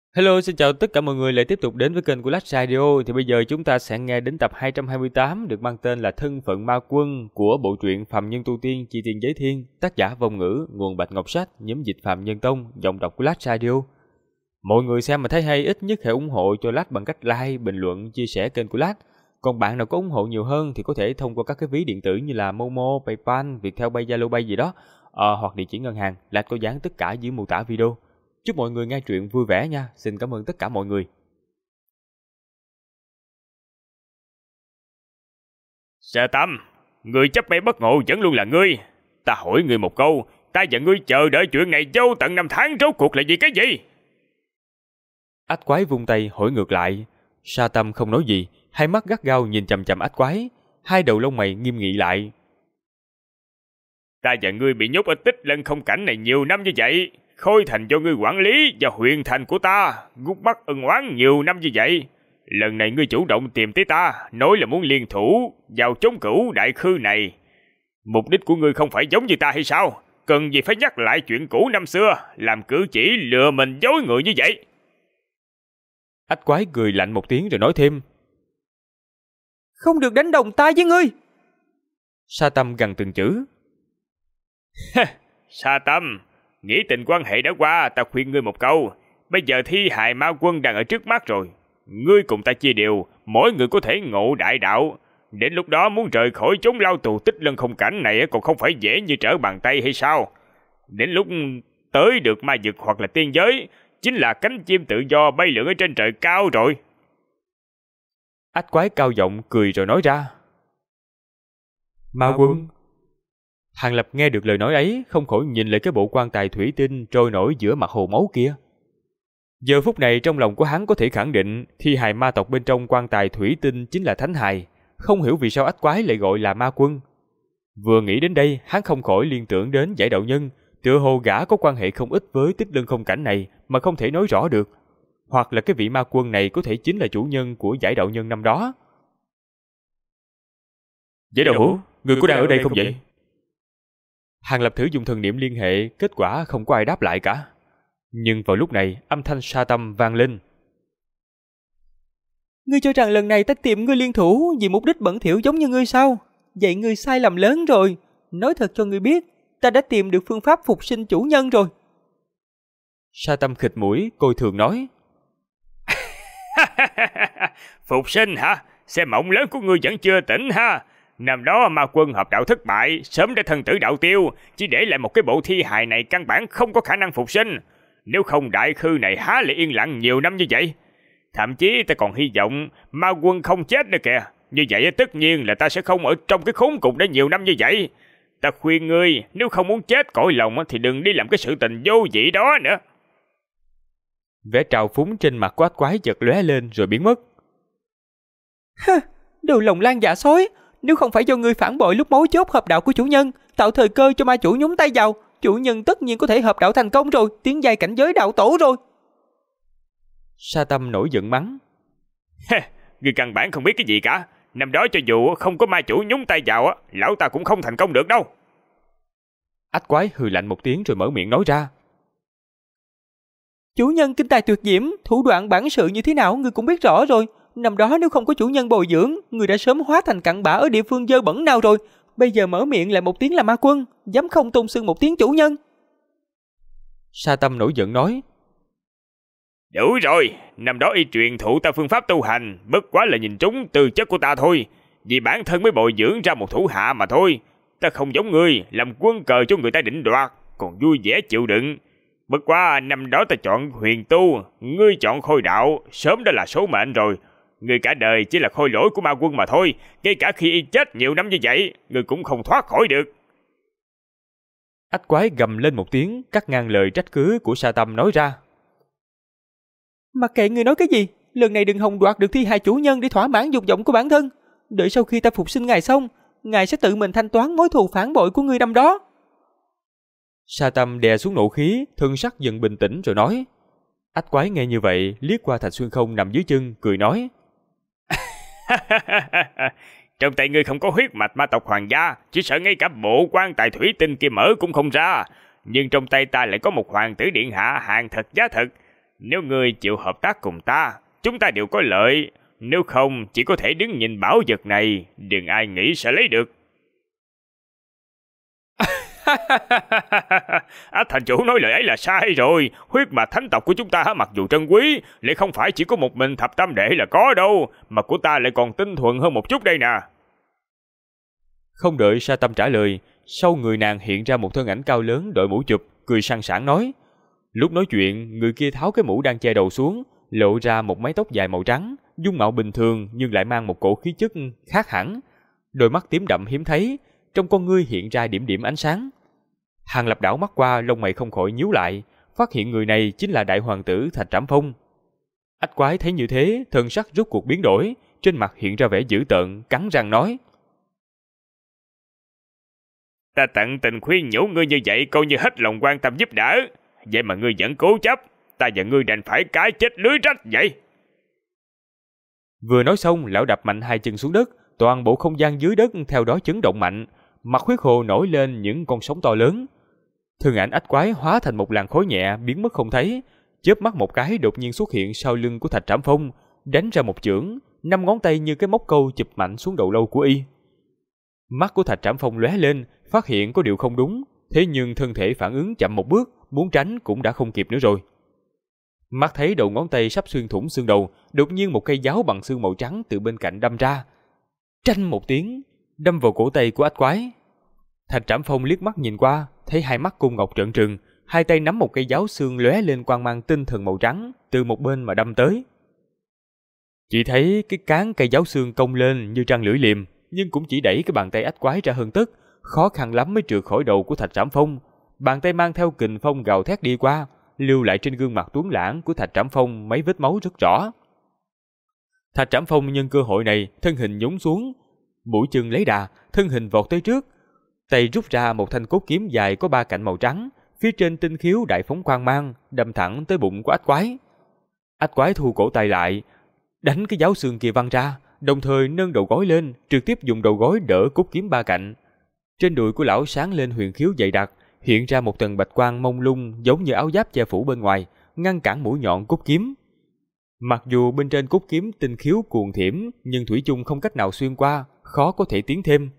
Hello, xin chào tất cả mọi người lại tiếp tục đến với kênh của Lách Radio. Thì bây giờ chúng ta sẽ nghe đến tập 228 được mang tên là Thân phận ma quân của bộ truyện Phàm Nhân Tu Tiên Chi Tiên Giới Thiên, tác giả Vong Ngữ, nguồn Bạch Ngọc Sách, nhóm dịch Phàm Nhân Tông, giọng đọc của Lách Radio. Mọi người xem mà thấy hay ít nhất hãy ủng hộ cho Lách bằng cách like, bình luận, chia sẻ kênh của Lách. Còn bạn nào có ủng hộ nhiều hơn thì có thể thông qua các cái ví điện tử như là Momo, PayPal, Viettel Pay, Zalo Pay gì đó, hoặc địa chỉ ngân hàng. Lách có dán tất cả dưới mô tả video. Chúc mọi người nghe truyện vui vẻ nha. Xin cảm ơn tất cả mọi người. Sở Tâm, người chấp may bất ngộ vẫn luôn là ngươi. Ta hỏi ngươi một câu, ta và ngươi chờ đợi chuyện này vô tận 5 tháng rốt cuộc là vì cái gì? Ách quái vung tay hỏi ngược lại. Sa Tâm không nói gì, hai mắt gắt gao nhìn chằm chằm ách quái, hai đầu lông mày nghiêm nghị lại. Ta và ngươi bị nhốt ở Tích Lân không cảnh này nhiều năm như vậy, Khôi thành do ngươi quản lý và Huyền thành của ta, gút mắt ân oán nhiều năm như vậy. Lần này ngươi chủ động tìm tới ta, nói là muốn liên thủ vào chống cửu đại khư này. Mục đích của ngươi không phải giống như ta hay sao? Cần gì phải nhắc lại chuyện cũ năm xưa, làm cử chỉ lừa mình dối người như vậy? Ách quái cười lạnh một tiếng rồi nói thêm. Không được đánh đồng ta với ngươi. Sa Tâm gằn từng chữ. Sa Tâm, nghĩ tình quan hệ đã qua, ta khuyên ngươi một câu. Bây giờ thi hài ma quân đang ở trước mắt rồi. Ngươi cùng ta chia đều, mỗi người có thể ngộ đại đạo. Đến lúc đó muốn rời khỏi chốn lao tù Tích Lân không cảnh này còn không phải dễ như trở bàn tay hay sao? Đến lúc tới được ma vực hoặc là tiên giới, chính là cánh chim tự do bay lượn ở trên trời cao rồi. Ách quái cao giọng cười rồi nói ra. Ma quân. Hàng Lập nghe được lời nói ấy, không khỏi nhìn lại cái bộ quan tài thủy tinh trôi nổi giữa mặt hồ máu kia. Giờ phút này trong lòng của hắn có thể khẳng định thi hài ma tộc bên trong quan tài thủy tinh chính là thánh hài, không hiểu vì sao ách quái lại gọi là ma quân. Vừa nghĩ đến đây, hắn không khỏi liên tưởng đến Giải đạo nhân, tựa hồ gã có quan hệ không ít với Tích Lân không cảnh này mà không thể nói rõ được, hoặc là cái vị ma quân này có thể chính là chủ nhân của Giải đạo nhân năm đó. Giải đạo hữu, người có đang ở đây không vậy? Hàng Lập thử dùng thần niệm liên hệ, kết quả không có ai đáp lại cả. Nhưng vào lúc này, âm thanh Sa Tâm vang lên. Ngươi cho rằng lần này ta tìm ngươi liên thủ vì mục đích bẩn thỉu giống như ngươi sao? Vậy ngươi sai lầm lớn rồi. Nói thật cho ngươi biết, ta đã tìm được phương pháp phục sinh chủ nhân rồi. Sa Tâm khịt mũi, coi thường nói. Phục sinh hả? Xem mộng lớn của ngươi vẫn chưa tỉnh ha. Năm đó ma quân hợp đạo thất bại, sớm đã thân tử đạo tiêu, chỉ để lại một cái bộ thi hài này căn bản không có khả năng phục sinh. Nếu không đại khư này há lại yên lặng nhiều năm như vậy. Thậm chí ta còn hy vọng ma quân không chết nữa kìa. Như vậy tất nhiên là ta sẽ không ở trong cái khốn cục đã nhiều năm như vậy. Ta khuyên ngươi, nếu không muốn chết cõi lòng thì đừng đi làm cái sự tình vô vị đó nữa. Vẻ trào phúng trên mặt của ách quái chợt lóe lên rồi biến mất. Đồ lòng lan dạ sói. Nếu không phải do ngươi phản bội lúc mấu chốt hợp đạo của chủ nhân, tạo thời cơ cho ma chủ nhúng tay vào, chủ nhân tất nhiên có thể hợp đạo thành công rồi, tiến giai cảnh giới đạo tổ rồi. Sa Tâm nổi giận mắng. Ngươi căn bản không biết cái gì cả. Năm đó cho dù không có ma chủ nhúng tay vào, lão ta cũng không thành công được đâu. Ách quái hừ lạnh một tiếng rồi mở miệng nói ra. Chủ nhân kinh tài tuyệt diễm, thủ đoạn bản sự như thế nào ngươi cũng biết rõ rồi. Năm đó nếu không có chủ nhân bồi dưỡng, người đã sớm hóa thành cặn bã ở địa phương dơ bẩn nào rồi. Bây giờ mở miệng lại một tiếng là ma quân, dám không tôn xưng một tiếng chủ nhân. Sa Tâm nổi giận nói. Đủ rồi, năm đó y truyền thụ ta phương pháp tu hành, bất quá là nhìn trúng tư chất của ta thôi. Vì bản thân mới bồi dưỡng ra một thủ hạ mà thôi. Ta không giống ngươi, làm quân cờ cho người ta định đoạt, còn vui vẻ chịu đựng. Bất quá năm đó ta chọn huyền tu, ngươi chọn khôi đạo, sớm đã là số mệnh rồi. Ngươi cả đời chỉ là khôi lỗi của ma quân mà thôi, ngay cả khi y chết nhiều năm như vậy, ngươi cũng không thoát khỏi được. Ách quái gầm lên một tiếng, cắt ngang lời trách cứ của Sa Tâm nói ra. Mặc kệ ngươi nói cái gì, lần này đừng hòng đoạt được thi hài chủ nhân để thỏa mãn dục vọng của bản thân. Đợi sau khi ta phục sinh ngài xong, ngài sẽ tự mình thanh toán mối thù phản bội của ngươi năm đó. Sa Tâm đè xuống nộ khí, thân sắc dần bình tĩnh rồi nói. Ách quái nghe như vậy, liếc qua Thạch Xuyên Không nằm dưới chân, cười nói. Trong tay ngươi không có huyết mạch ma tộc hoàng gia, chỉ sợ ngay cả bộ quan tài thủy tinh kia mở cũng không ra. Nhưng trong tay ta lại có một hoàng tử điện hạ hàng thật giá thật. Nếu ngươi chịu hợp tác cùng ta, chúng ta đều có lợi. Nếu không, chỉ có thể đứng nhìn bảo vật này, đừng ai nghĩ sẽ lấy được. Thành chủ nói lời ấy là sai rồi. Huyết mạch thánh tộc của chúng ta mặc dù trân quý, lại không phải chỉ có một mình thập tam đệ là có đâu, mà của ta lại còn tinh thuần hơn một chút đây nè. Không đợi Sa Tâm trả lời, sau người nàng hiện ra một thân ảnh cao lớn đội mũ chụp, cười sang sảng nói. Lúc nói chuyện, người kia tháo cái mũ đang che đầu xuống, lộ ra một mái tóc dài màu trắng, dung mạo bình thường nhưng lại mang một cổ khí chất khác hẳn. Đôi mắt tím đậm hiếm thấy, trong con ngươi hiện ra điểm điểm ánh sáng. Hàng Lập đảo mắt qua, lông mày không khỏi nhíu lại, phát hiện người này chính là đại hoàng tử Thạch Trảm Phong. Ách Quái thấy như thế, thần sắc rút cuộc biến đổi, trên mặt hiện ra vẻ dữ tợn, cắn răng nói: Ta tận tình khuyên nhủ ngươi như vậy coi như hết lòng quan tâm giúp đỡ, vậy mà ngươi vẫn cố chấp, ta và ngươi đành phải cái chết lưới rách vậy. Vừa nói xong, lão đập mạnh hai chân xuống đất, toàn bộ không gian dưới đất theo đó chấn động mạnh, mặt huyết hồ nổi lên những con sóng to lớn. Thân ảnh Ách Quái hóa thành một làn khói nhẹ biến mất không thấy, chớp mắt một cái đột nhiên xuất hiện sau lưng của Thạch Trảm Phong, đánh ra một chưởng, 5 ngón tay như cái móc câu chụp mạnh xuống đầu lâu của y. Mắt của Thạch Trảm Phong lóe lên, phát hiện có điều không đúng, thế nhưng thân thể phản ứng chậm một bước, muốn tránh cũng đã không kịp nữa rồi. Mắt thấy đầu ngón tay sắp xuyên thủng xương đầu, đột nhiên một cây giáo bằng xương màu trắng từ bên cạnh đâm ra. Tranh một tiếng, đâm vào cổ tay của Ách Quái. Thạch Trảm Phong liếc mắt nhìn qua, thấy hai mắt cung ngọc trợn trừng, hai tay nắm một cây giáo xương lóe lên quang mang tinh thần màu trắng, từ một bên mà đâm tới. Chỉ thấy cái cán cây giáo xương cong lên như răng lưỡi liềm, nhưng cũng chỉ đẩy cái bàn tay Ách Quái ra hơn tấc, khó khăn lắm mới trượt khỏi đầu của Thạch Trảm Phong. Bàn tay mang theo kình phong gào thét đi qua, lưu lại trên gương mặt tuấn lãng của Thạch Trảm Phong mấy vết máu rất rõ. Thạch Trảm Phong nhân cơ hội này, thân hình nhún xuống, mũi chân lấy đà, thân hình vọt tới trước, tay rút ra một thanh cốt kiếm dài có 3 cạnh màu trắng, phía trên tinh khiếu đại phóng quang mang, đâm thẳng tới bụng của Ách Quái. Ách Quái thu cổ tay lại, đánh cái giáo xương kia văng ra, đồng thời nâng đầu gối lên, trực tiếp dùng đầu gối đỡ cốt kiếm 3 cạnh. Trên đùi của lão sáng lên huyền khiếu dày đặc, hiện ra một tầng bạch quang mông lung giống như áo giáp che phủ bên ngoài, ngăn cản mũi nhọn cốt kiếm. Mặc dù bên trên cốt kiếm tinh khiếu cuồng thiểm, nhưng thủy chung không cách nào xuyên qua, khó có thể tiến thêm.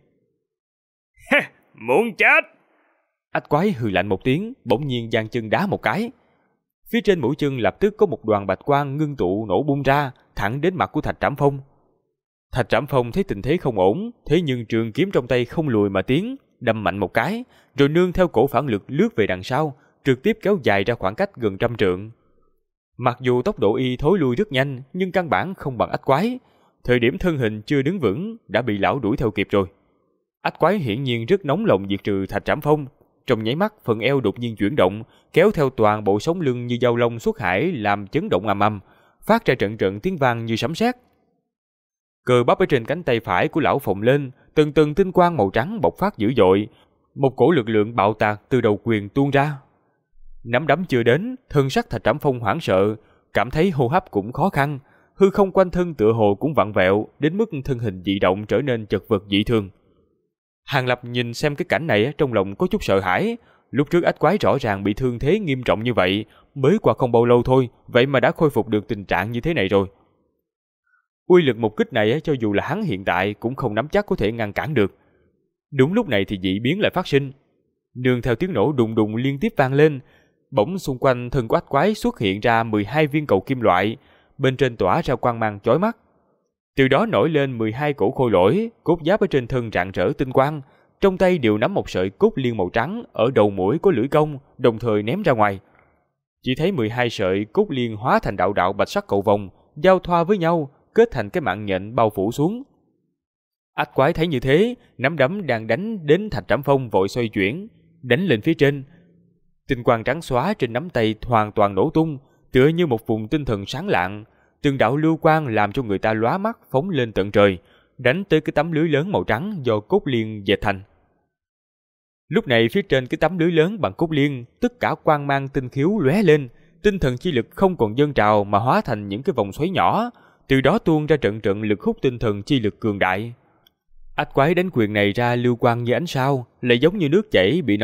Muốn chết! Ách Quái hừ lạnh một tiếng, bỗng nhiên giang chân đá một cái. Phía trên mũi chân lập tức có một đoàn bạch quang ngưng tụ nổ bung ra, thẳng đến mặt của Thạch Trảm Phong. Thạch Trảm Phong thấy tình thế không ổn, thế nhưng trường kiếm trong tay không lùi mà tiến, đâm mạnh một cái, rồi nương theo cổ phản lực lướt về đằng sau, trực tiếp kéo dài ra khoảng cách gần 100 trượng. Mặc dù tốc độ y thối lui rất nhanh, nhưng căn bản không bằng Ách Quái. Thời điểm thân hình chưa đứng vững, đã bị lão đuổi theo kịp rồi. Ách Quái hiển nhiên rất nóng lòng diệt trừ Thạch Trảm Phong. Trong nháy mắt, phần eo đột nhiên chuyển động, kéo theo toàn bộ sống lưng như dao long xuất hải, làm chấn động ầm ầm, phát ra trận trận tiếng vang như sấm sét. Cơ bắp ở trên cánh tay phải của lão phồng lên, từng từng tinh quang màu trắng bộc phát dữ dội, một cổ lực lượng bạo tạc từ đầu quyền tuôn ra. Nắm đấm chưa đến, thân sắc Thạch Trảm Phong hoảng sợ, cảm thấy hô hấp cũng khó khăn, hư không quanh thân tựa hồ cũng vặn vẹo, đến mức thân hình dị động trở nên chật vật dị thường. Hàng Lập nhìn xem cái cảnh này trong lòng có chút sợ hãi. Lúc trước Ách Quái rõ ràng bị thương thế nghiêm trọng như vậy, mới qua không bao lâu thôi, vậy mà đã khôi phục được tình trạng như thế này rồi. Uy lực một kích này cho dù là hắn hiện tại cũng không nắm chắc có thể ngăn cản được. Đúng lúc này thì dị biến lại phát sinh. Nương theo tiếng nổ đùng đùng liên tiếp vang lên, bỗng xung quanh thân của Ách Quái xuất hiện ra 12 viên cầu kim loại, bên trên tỏa ra quang mang chói mắt. Từ đó nổi lên 12 cổ khôi lỗi, cốt giáp ở trên thân rạng rỡ tinh quang, trong tay đều nắm một sợi cốt liên màu trắng, ở đầu mũi có lưỡi công, đồng thời ném ra ngoài. Chỉ thấy 12 sợi cốt liên hóa thành đạo đạo bạch sắc cầu vồng, giao thoa với nhau, kết thành cái mạng nhện bao phủ xuống. Ách Quái thấy như thế, nắm đấm đang đánh đến Thạch Trảm Phong vội xoay chuyển, đánh lên phía trên. Tinh quang trắng xóa trên nắm tay hoàn toàn nổ tung, tựa như một vùng tinh thần sáng lạng. Từng đạo lưu quang làm cho người ta lóa mắt phóng lên tận trời, đánh tới cái tấm lưới lớn màu trắng do cốt liên dệt thành. Lúc này phía trên cái tấm lưới lớn bằng cốt liên, tất cả quang mang tinh khiếu lóe lên, tinh thần chi lực không còn dâng trào mà hóa thành những cái vòng xoáy nhỏ, từ đó tuôn ra trận trận lực hút tinh thần chi lực cường đại. Ách Quái đánh quyền này ra lưu quang như ánh sao, lại giống như nước chảy bị nó thu nạp hết, triệt để mất đi uy lực. Đây là...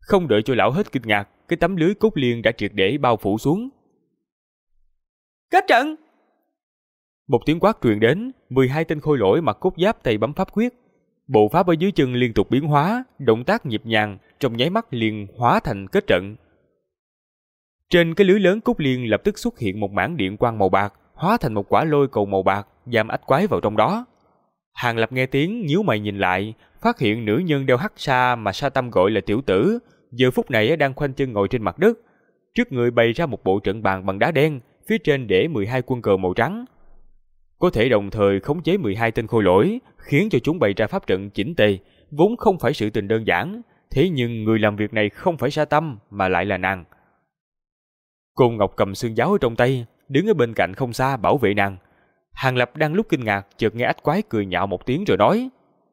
Không đợi cho lão hết kinh ngạc, cái tấm lưới cốt liên đã triệt để bao phủ xuống. Kết trận! Một tiếng quát truyền đến, 12 tên khôi lỗi mặc cốt giáp tay bấm pháp quyết. Bộ pháp ở dưới chân liên tục biến hóa, động tác nhịp nhàng, trong nháy mắt liền hóa thành kết trận. Trên cái lưới lớn cốt liên lập tức xuất hiện một mảng điện quang màu bạc, hóa thành một quả lôi cầu màu bạc, giam ách quái vào trong đó. Hàng Lập nghe tiếng nhíu mày nhìn lại, phát hiện nữ nhân đeo hắc sa mà Sa Tâm gọi là tiểu tử, giờ phút này đang khoanh chân ngồi trên mặt đất. Trước người bày ra một bộ trận bàn bằng đá đen, phía trên để 12 quân cờ màu trắng. Có thể đồng thời khống chế 12 tên khôi lỗi, khiến cho chúng bày ra pháp trận chỉnh tề, vốn không phải sự tình đơn giản, thế nhưng người làm việc này không phải Sa Tâm mà lại là nàng. Côn Ngọc cầm xương giáo ở trong tay, đứng ở bên cạnh không xa bảo vệ nàng. Hàng Lập đang lúc kinh ngạc, chợt nghe ách quái cười nhạo một tiếng rồi nói: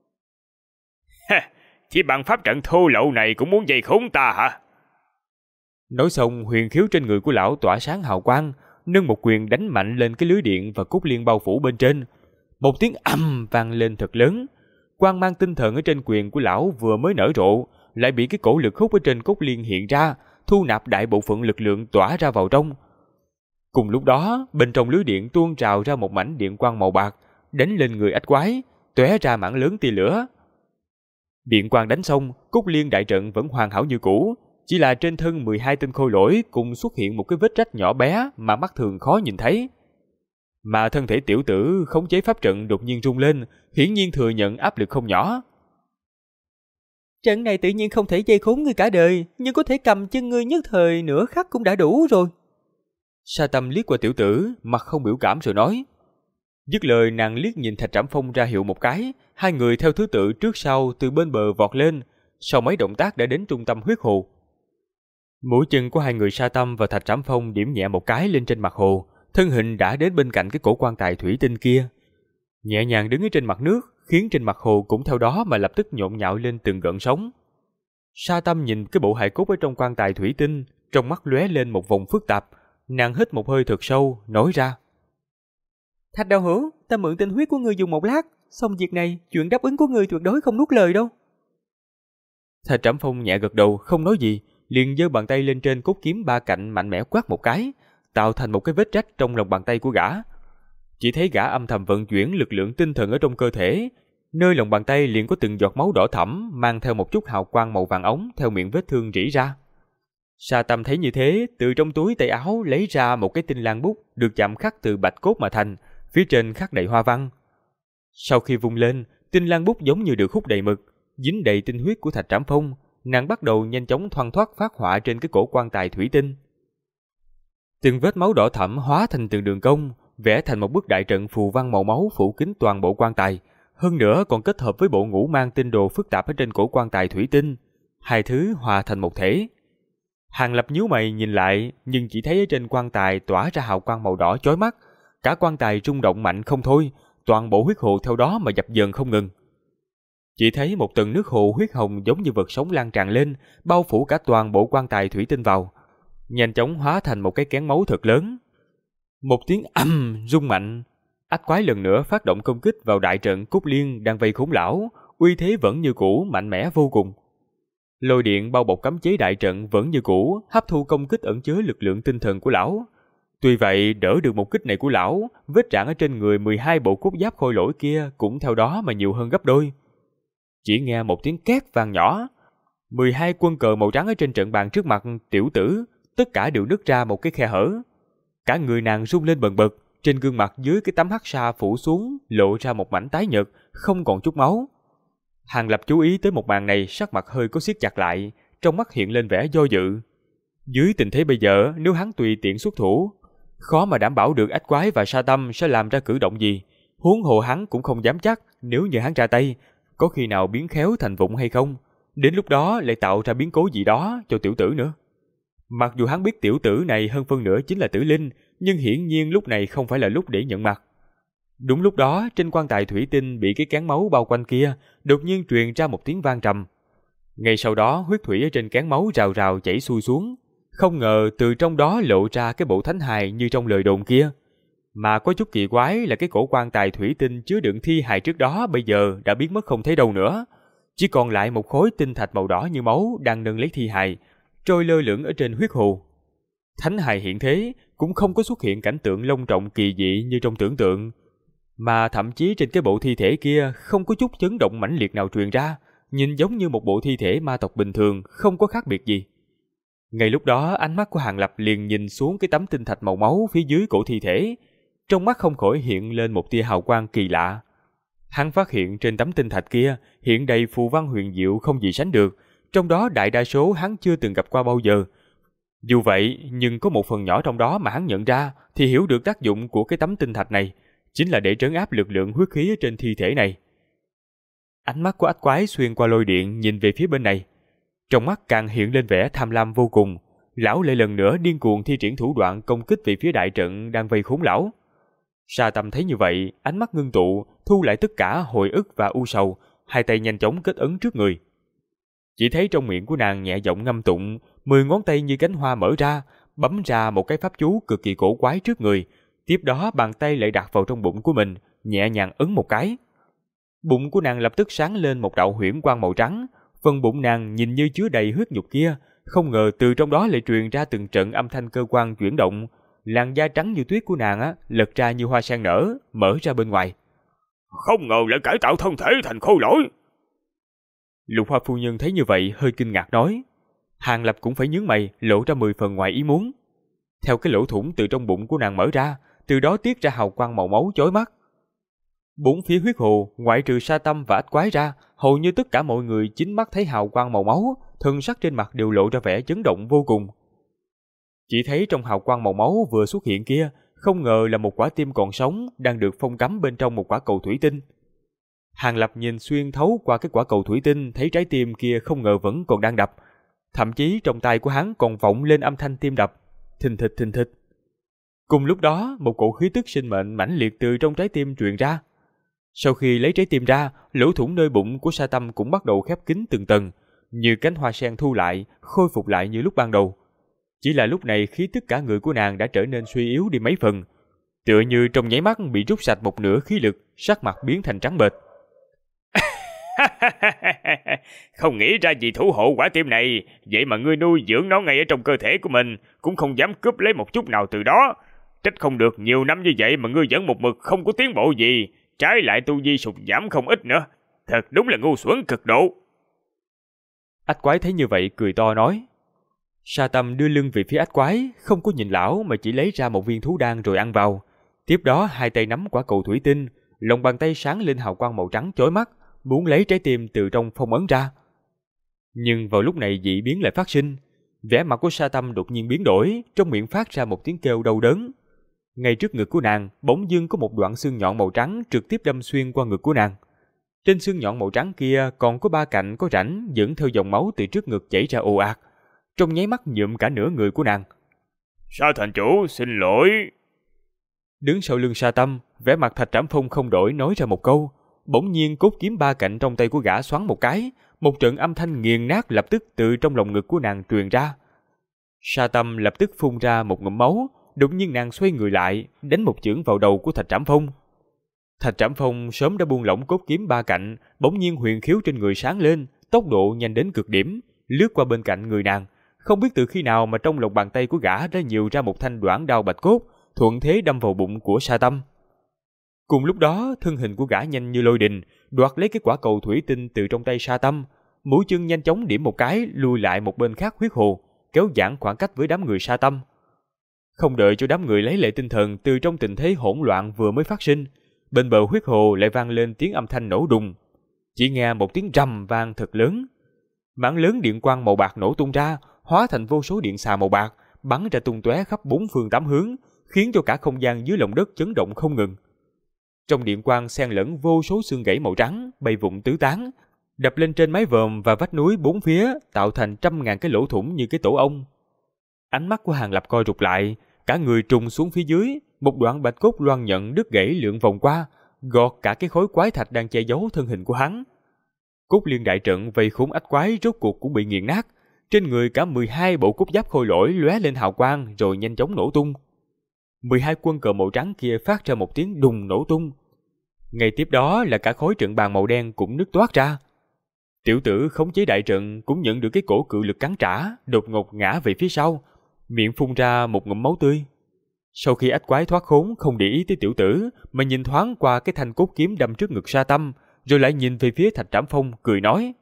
Chỉ bằng pháp trận thô lậu này cũng muốn dây khốn ta hả? Nói xong, huyền khiếu trên người của lão tỏa sáng hào quang, nâng một quyền đánh mạnh lên cái lưới điện và cốt liên bao phủ bên trên. Một tiếng ầm vang lên thật lớn. Quang mang tinh thần ở trên quyền của lão vừa mới nở rộ, lại bị cái cổ lực hút ở trên cốt liên hiện ra, thu nạp đại bộ phận lực lượng tỏa ra vào trong. Cùng lúc đó, bên trong lưới điện tuôn trào ra một mảnh điện quang màu bạc, đánh lên người ách quái, tóe ra mảng lớn tia lửa. Điện quang đánh xong, cốt liên đại trận vẫn hoàn hảo như cũ, chỉ là trên thân 12 tên khôi lỗi cùng xuất hiện một cái vết rách nhỏ bé mà mắt thường khó nhìn thấy. Mà thân thể tiểu tử khống chế pháp trận đột nhiên rung lên, hiển nhiên thừa nhận áp lực không nhỏ. Trận này tự nhiên không thể dây khốn ngươi cả đời, nhưng có thể cầm chân ngươi nhất thời nửa khắc cũng đã đủ rồi. Sa Tâm liếc qua tiểu tử, mặt không biểu cảm rồi nói. Dứt lời nàng liếc nhìn Thạch Trảm Phong ra hiệu một cái, hai người theo thứ tự trước sau từ bên bờ vọt lên, sau mấy động tác đã đến trung tâm huyết hồ. Mũi chân của hai người Sa Tâm và Thạch Trảm Phong điểm nhẹ một cái lên trên mặt hồ, thân hình đã đến bên cạnh cái cổ quan tài thủy tinh kia. Nhẹ nhàng đứng ở trên mặt nước, khiến trên mặt hồ cũng theo đó mà lập tức nhộn nhạo lên từng gợn sóng. Sa Tâm nhìn cái bộ hài cốt ở trong quan tài thủy tinh, trong mắt lóe lên một vòng phức tạp, nàng hít một hơi thật sâu, nói ra. Thạch đạo hữu, ta mượn tinh huyết của ngươi dùng một lát, xong việc này, chuyện đáp ứng của ngươi tuyệt đối không nuốt lời đâu. Thạch Trảm Phong nhẹ gật đầu, không nói gì, liền giơ bàn tay lên trên cốt kiếm ba cạnh mạnh mẽ quát một cái, tạo thành một cái vết rách trong lòng bàn tay của gã. Chỉ thấy gã âm thầm vận chuyển lực lượng tinh thần ở trong cơ thể, nơi lòng bàn tay liền có từng giọt máu đỏ thẫm mang theo một chút hào quang màu vàng ống theo miệng vết thương rỉ ra. Sa Tâm thấy như thế, từ trong túi tay áo lấy ra một cái tinh lan bút được chạm khắc từ bạch cốt mà thành, phía trên khắc đầy hoa văn. Sau khi vung lên, tinh lan bút giống như được hút đầy mực, dính đầy tinh huyết của Thạch Trảm Phong, nàng bắt đầu nhanh chóng thoăn thoắt phát họa trên cái cổ quan tài thủy tinh. Từng vết máu đỏ thẫm hóa thành từng đường cong, vẽ thành một bức đại trận phù văn màu máu phủ kín toàn bộ quan tài, hơn nữa còn kết hợp với bộ ngũ mang tinh đồ phức tạp ở trên cổ quan tài thủy tinh, hai thứ hòa thành một thể. Hàng Lập nhíu mày nhìn lại, nhưng chỉ thấy ở trên quan tài tỏa ra hào quang màu đỏ chói mắt, cả quan tài rung động mạnh không thôi, toàn bộ huyết hồ theo đó mà dập dờn không ngừng. Chỉ thấy một tầng nước hồ huyết hồng giống như vật sống lan tràn lên, bao phủ cả toàn bộ quan tài thủy tinh vào, nhanh chóng hóa thành một cái kén máu thật lớn. Một tiếng ầm rung mạnh, ách quái lần nữa phát động công kích vào đại trận cốt liên đang vây khốn lão, uy thế vẫn như cũ mạnh mẽ vô cùng. Lôi điện bao bọc cấm chế đại trận vẫn như cũ, hấp thu công kích ẩn chứa lực lượng tinh thần của lão. Tuy vậy, đỡ được một kích này của lão, vết rạn ở trên người 12 bộ cốt giáp khôi lỗi kia cũng theo đó mà nhiều hơn gấp đôi. Chỉ nghe một tiếng két vang nhỏ, 12 quân cờ màu trắng ở trên trận bàn trước mặt tiểu tử, tất cả đều nứt ra một cái khe hở. Cả người nàng rung lên bần bật, trên gương mặt dưới cái tấm hắc sa phủ xuống lộ ra một mảnh tái nhợt, không còn chút máu. Hàng Lập chú ý tới một màn này, sắc mặt hơi có siết chặt lại, trong mắt hiện lên vẻ do dự. Dưới tình thế bây giờ, nếu hắn tùy tiện xuất thủ, khó mà đảm bảo được ách quái và Sa Tâm sẽ làm ra cử động gì. Huống hồ hắn cũng không dám chắc nếu như hắn ra tay, có khi nào biến khéo thành vụng hay không. Đến lúc đó lại tạo ra biến cố gì đó cho tiểu tử nữa. Mặc dù hắn biết tiểu tử này hơn phân nửa chính là Tử Linh, nhưng hiển nhiên lúc này không phải là lúc để nhận mặt. Đúng lúc đó, trên quan tài thủy tinh bị cái kén máu bao quanh kia, đột nhiên truyền ra một tiếng vang trầm. Ngay sau đó, huyết thủy ở trên kén máu rào rào chảy xuôi xuống. Không ngờ từ trong đó lộ ra cái bộ thánh hài như trong lời đồn kia. Mà có chút kỳ quái là cái cổ quan tài thủy tinh chứa đựng thi hài trước đó bây giờ đã biến mất không thấy đâu nữa. Chỉ còn lại một khối tinh thạch màu đỏ như máu đang nâng lấy thi hài, trôi lơ lửng ở trên huyết hồ. Thánh hài hiện thế cũng không có xuất hiện cảnh tượng long trọng kỳ dị như trong tưởng tượng, mà thậm chí trên cái bộ thi thể kia không có chút chấn động mãnh liệt nào truyền ra, nhìn giống như một bộ thi thể ma tộc bình thường, không có khác biệt gì. Ngay lúc đó, ánh mắt của Hàng Lập liền nhìn xuống cái tấm tinh thạch màu máu phía dưới cổ thi thể, trong mắt không khỏi hiện lên một tia hào quang kỳ lạ. Hắn phát hiện trên tấm tinh thạch kia hiện đầy phù văn huyền diệu không gì sánh được, trong đó đại đa số hắn chưa từng gặp qua bao giờ. Dù vậy, nhưng có một phần nhỏ trong đó mà hắn nhận ra thì hiểu được tác dụng của cái tấm tinh thạch này, chính là để trấn áp lực lượng huyết khí ở trên thi thể này. Ánh mắt của ách quái xuyên qua lôi điện nhìn về phía bên này. Trong mắt càng hiện lên vẻ tham lam vô cùng, lão lại lần nữa điên cuồng thi triển thủ đoạn công kích về phía đại trận đang vây khốn lão. Sa Tâm thấy như vậy, ánh mắt ngưng tụ, thu lại tất cả hồi ức và u sầu, hai tay nhanh chóng kết ấn trước người. Chỉ thấy trong miệng của nàng nhẹ giọng ngâm tụng, 10 ngón tay như cánh hoa mở ra, bấm ra một cái pháp chú cực kỳ cổ quái trước người, tiếp đó bàn tay lại đặt vào trong bụng của mình, nhẹ nhàng ấn một cái. Bụng của nàng lập tức sáng lên một đạo huyễn quang màu trắng, phần bụng nàng nhìn như chứa đầy huyết nhục kia, không ngờ từ trong đó lại truyền ra từng trận âm thanh cơ quan chuyển động, làn da trắng như tuyết của nàng lật ra như hoa sen nở, mở ra bên ngoài. Không ngờ lại cải tạo thân thể thành khôi lỗi. Lục Hoa phu nhân thấy như vậy hơi kinh ngạc nói. Hàng Lập cũng phải nhướng mày, lộ ra 10 phần ngoài ý muốn. Theo cái lỗ thủng từ trong bụng của nàng mở ra, từ đó tiết ra hào quang màu máu chói mắt. Bốn phía huyết hồ, ngoại trừ Sa Tâm và ách quái ra, hầu như tất cả mọi người chính mắt thấy hào quang màu máu, thân sắc trên mặt đều lộ ra vẻ chấn động vô cùng. Chỉ thấy trong hào quang màu máu vừa xuất hiện kia, không ngờ là một quả tim còn sống đang được phong cắm bên trong một quả cầu thủy tinh. Hàng Lập nhìn xuyên thấu qua cái quả cầu thủy tinh, thấy trái tim kia không ngờ vẫn còn đang đập. Thậm chí trong tai của hắn còn vọng lên âm thanh tim đập, thình thịch thình thịch. Cùng lúc đó, một cổ khí tức sinh mệnh mãnh liệt từ trong trái tim truyền ra. Sau khi lấy trái tim ra, lỗ thủng nơi bụng của Sa Tâm cũng bắt đầu khép kín từng tầng, như cánh hoa sen thu lại, khôi phục lại như lúc ban đầu. Chỉ là lúc này khí tức cả người của nàng đã trở nên suy yếu đi mấy phần, tựa như trong nháy mắt bị rút sạch một nửa khí lực, sắc mặt biến thành trắng bệch. Không nghĩ ra gì thủ hộ quả tim này, vậy mà ngươi nuôi dưỡng nó ngay ở trong cơ thể của mình, cũng không dám cướp lấy một chút nào từ đó. Trách không được nhiều năm như vậy mà ngươi vẫn một mực không có tiến bộ gì, trái lại tu vi sụt giảm không ít nữa. Thật đúng là ngu xuẩn cực độ. Ách quái thấy như vậy cười to nói. Sa Tâm đưa lưng về phía ách quái, không có nhìn lão mà chỉ lấy ra một viên thú đan rồi ăn vào. Tiếp đó hai tay nắm quả cầu thủy tinh, lòng bàn tay sáng lên hào quang màu trắng chói mắt, muốn lấy trái tim từ trong phong ấn ra. Nhưng vào lúc này dị biến lại phát sinh, vẻ mặt của Sa Tâm đột nhiên biến đổi, trong miệng phát ra một tiếng kêu đau đớn. Ngay trước ngực của nàng, bỗng dưng có một đoạn xương nhọn màu trắng trực tiếp đâm xuyên qua ngực của nàng. Trên xương nhọn màu trắng kia còn có 3 cạnh có rãnh dẫn theo dòng máu từ trước ngực chảy ra ồ ạt, trong nháy mắt nhuộm cả nửa người của nàng. Sa thành chủ, xin lỗi. Đứng sau lưng Sa Tâm, vẻ mặt Thạch Trảm Phong không đổi nói ra một câu. Bỗng nhiên cốt kiếm 3 cạnh trong tay của gã xoắn một cái, một trận âm thanh nghiền nát lập tức từ trong lồng ngực của nàng truyền ra. Sa Tâm lập tức phun ra một ngụm máu, đột nhiên nàng xoay người lại, đánh một chưởng vào đầu của Thạch Trảm Phong. Thạch Trảm Phong sớm đã buông lỏng cốt kiếm 3 cạnh, bỗng nhiên huyền khiếu trên người sáng lên, tốc độ nhanh đến cực điểm, lướt qua bên cạnh người nàng. Không biết từ khi nào mà trong lòng bàn tay của gã đã nhiều ra một thanh đoản đao bạch cốt, thuận thế đâm vào bụng của Sa Tâm. Cùng lúc đó, thân hình của gã nhanh như lôi đình, đoạt lấy cái quả cầu thủy tinh từ trong tay Sa Tâm, mũi chân nhanh chóng điểm một cái, lùi lại một bên khác huyết hồ, kéo giãn khoảng cách với đám người Sa Tâm. Không đợi cho đám người lấy lại tinh thần từ trong tình thế hỗn loạn vừa mới phát sinh, bên bờ huyết hồ lại vang lên tiếng âm thanh nổ đùng. Chỉ nghe một tiếng rầm vang thật lớn. Mảng lớn điện quang màu bạc nổ tung ra, hóa thành vô số điện xà màu bạc, bắn ra tung tóe khắp 4 phương 8 hướng, khiến cho cả không gian dưới lòng đất chấn động không ngừng. Trong điện quang xen lẫn vô số xương gãy màu trắng bay vụn tứ tán, đập lên trên mái vòm và vách núi bốn phía, tạo thành trăm ngàn cái lỗ thủng như cái tổ ong. Ánh mắt của Hàng Lập co rụt lại, cả người trùng xuống phía dưới, một đoạn bạch cốt loan nhận đứt gãy lượn vòng qua, gọt cả cái khối quái thạch đang che giấu thân hình của hắn. Cốt liên đại trận vây khốn ách quái rốt cuộc cũng bị nghiền nát, trên người cả 12 bộ cốt giáp khôi lỗi lóe lên hào quang rồi nhanh chóng nổ tung. 12 quân cờ màu trắng kia phát ra một tiếng đùng nổ tung. Ngay tiếp đó là cả khối trận bàn màu đen cũng nứt toát ra. Tiểu tử khống chế đại trận cũng nhận được cái cổ cự lực cắn trả, đột ngột ngã về phía sau, miệng phun ra một ngụm máu tươi. Sau khi ách quái thoát khốn không để ý tới tiểu tử, mà nhìn thoáng qua cái thanh cốt kiếm đâm trước ngực Sa Tâm, rồi lại nhìn về phía Thạch Trảm Phong, cười nói: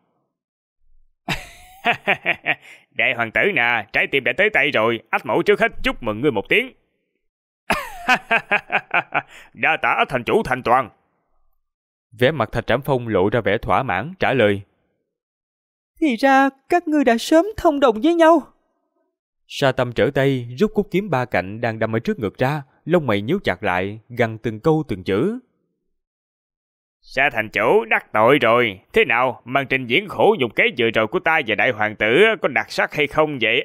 Đại hoàng tử nè, trái tim đã tới tay rồi, ách mẫu trước hết chúc mừng ngươi một tiếng. Đa tạ ách thành chủ thành toàn. Vẻ mặt Thạch Trảm Phong lộ ra vẻ thỏa mãn trả lời: Thì ra các ngươi đã sớm thông đồng với nhau. Sa Tâm trở tay rút cúc kiếm ba cạnh đang đâm ở trước ngực ra, lông mày nhíu chặt lại, gằn từng câu từng chữ: Sa thành chủ đắc tội rồi. Thế nào, màn trình diễn khổ nhục kế vừa rồi của ta và đại hoàng tử có đặc sắc hay không vậy?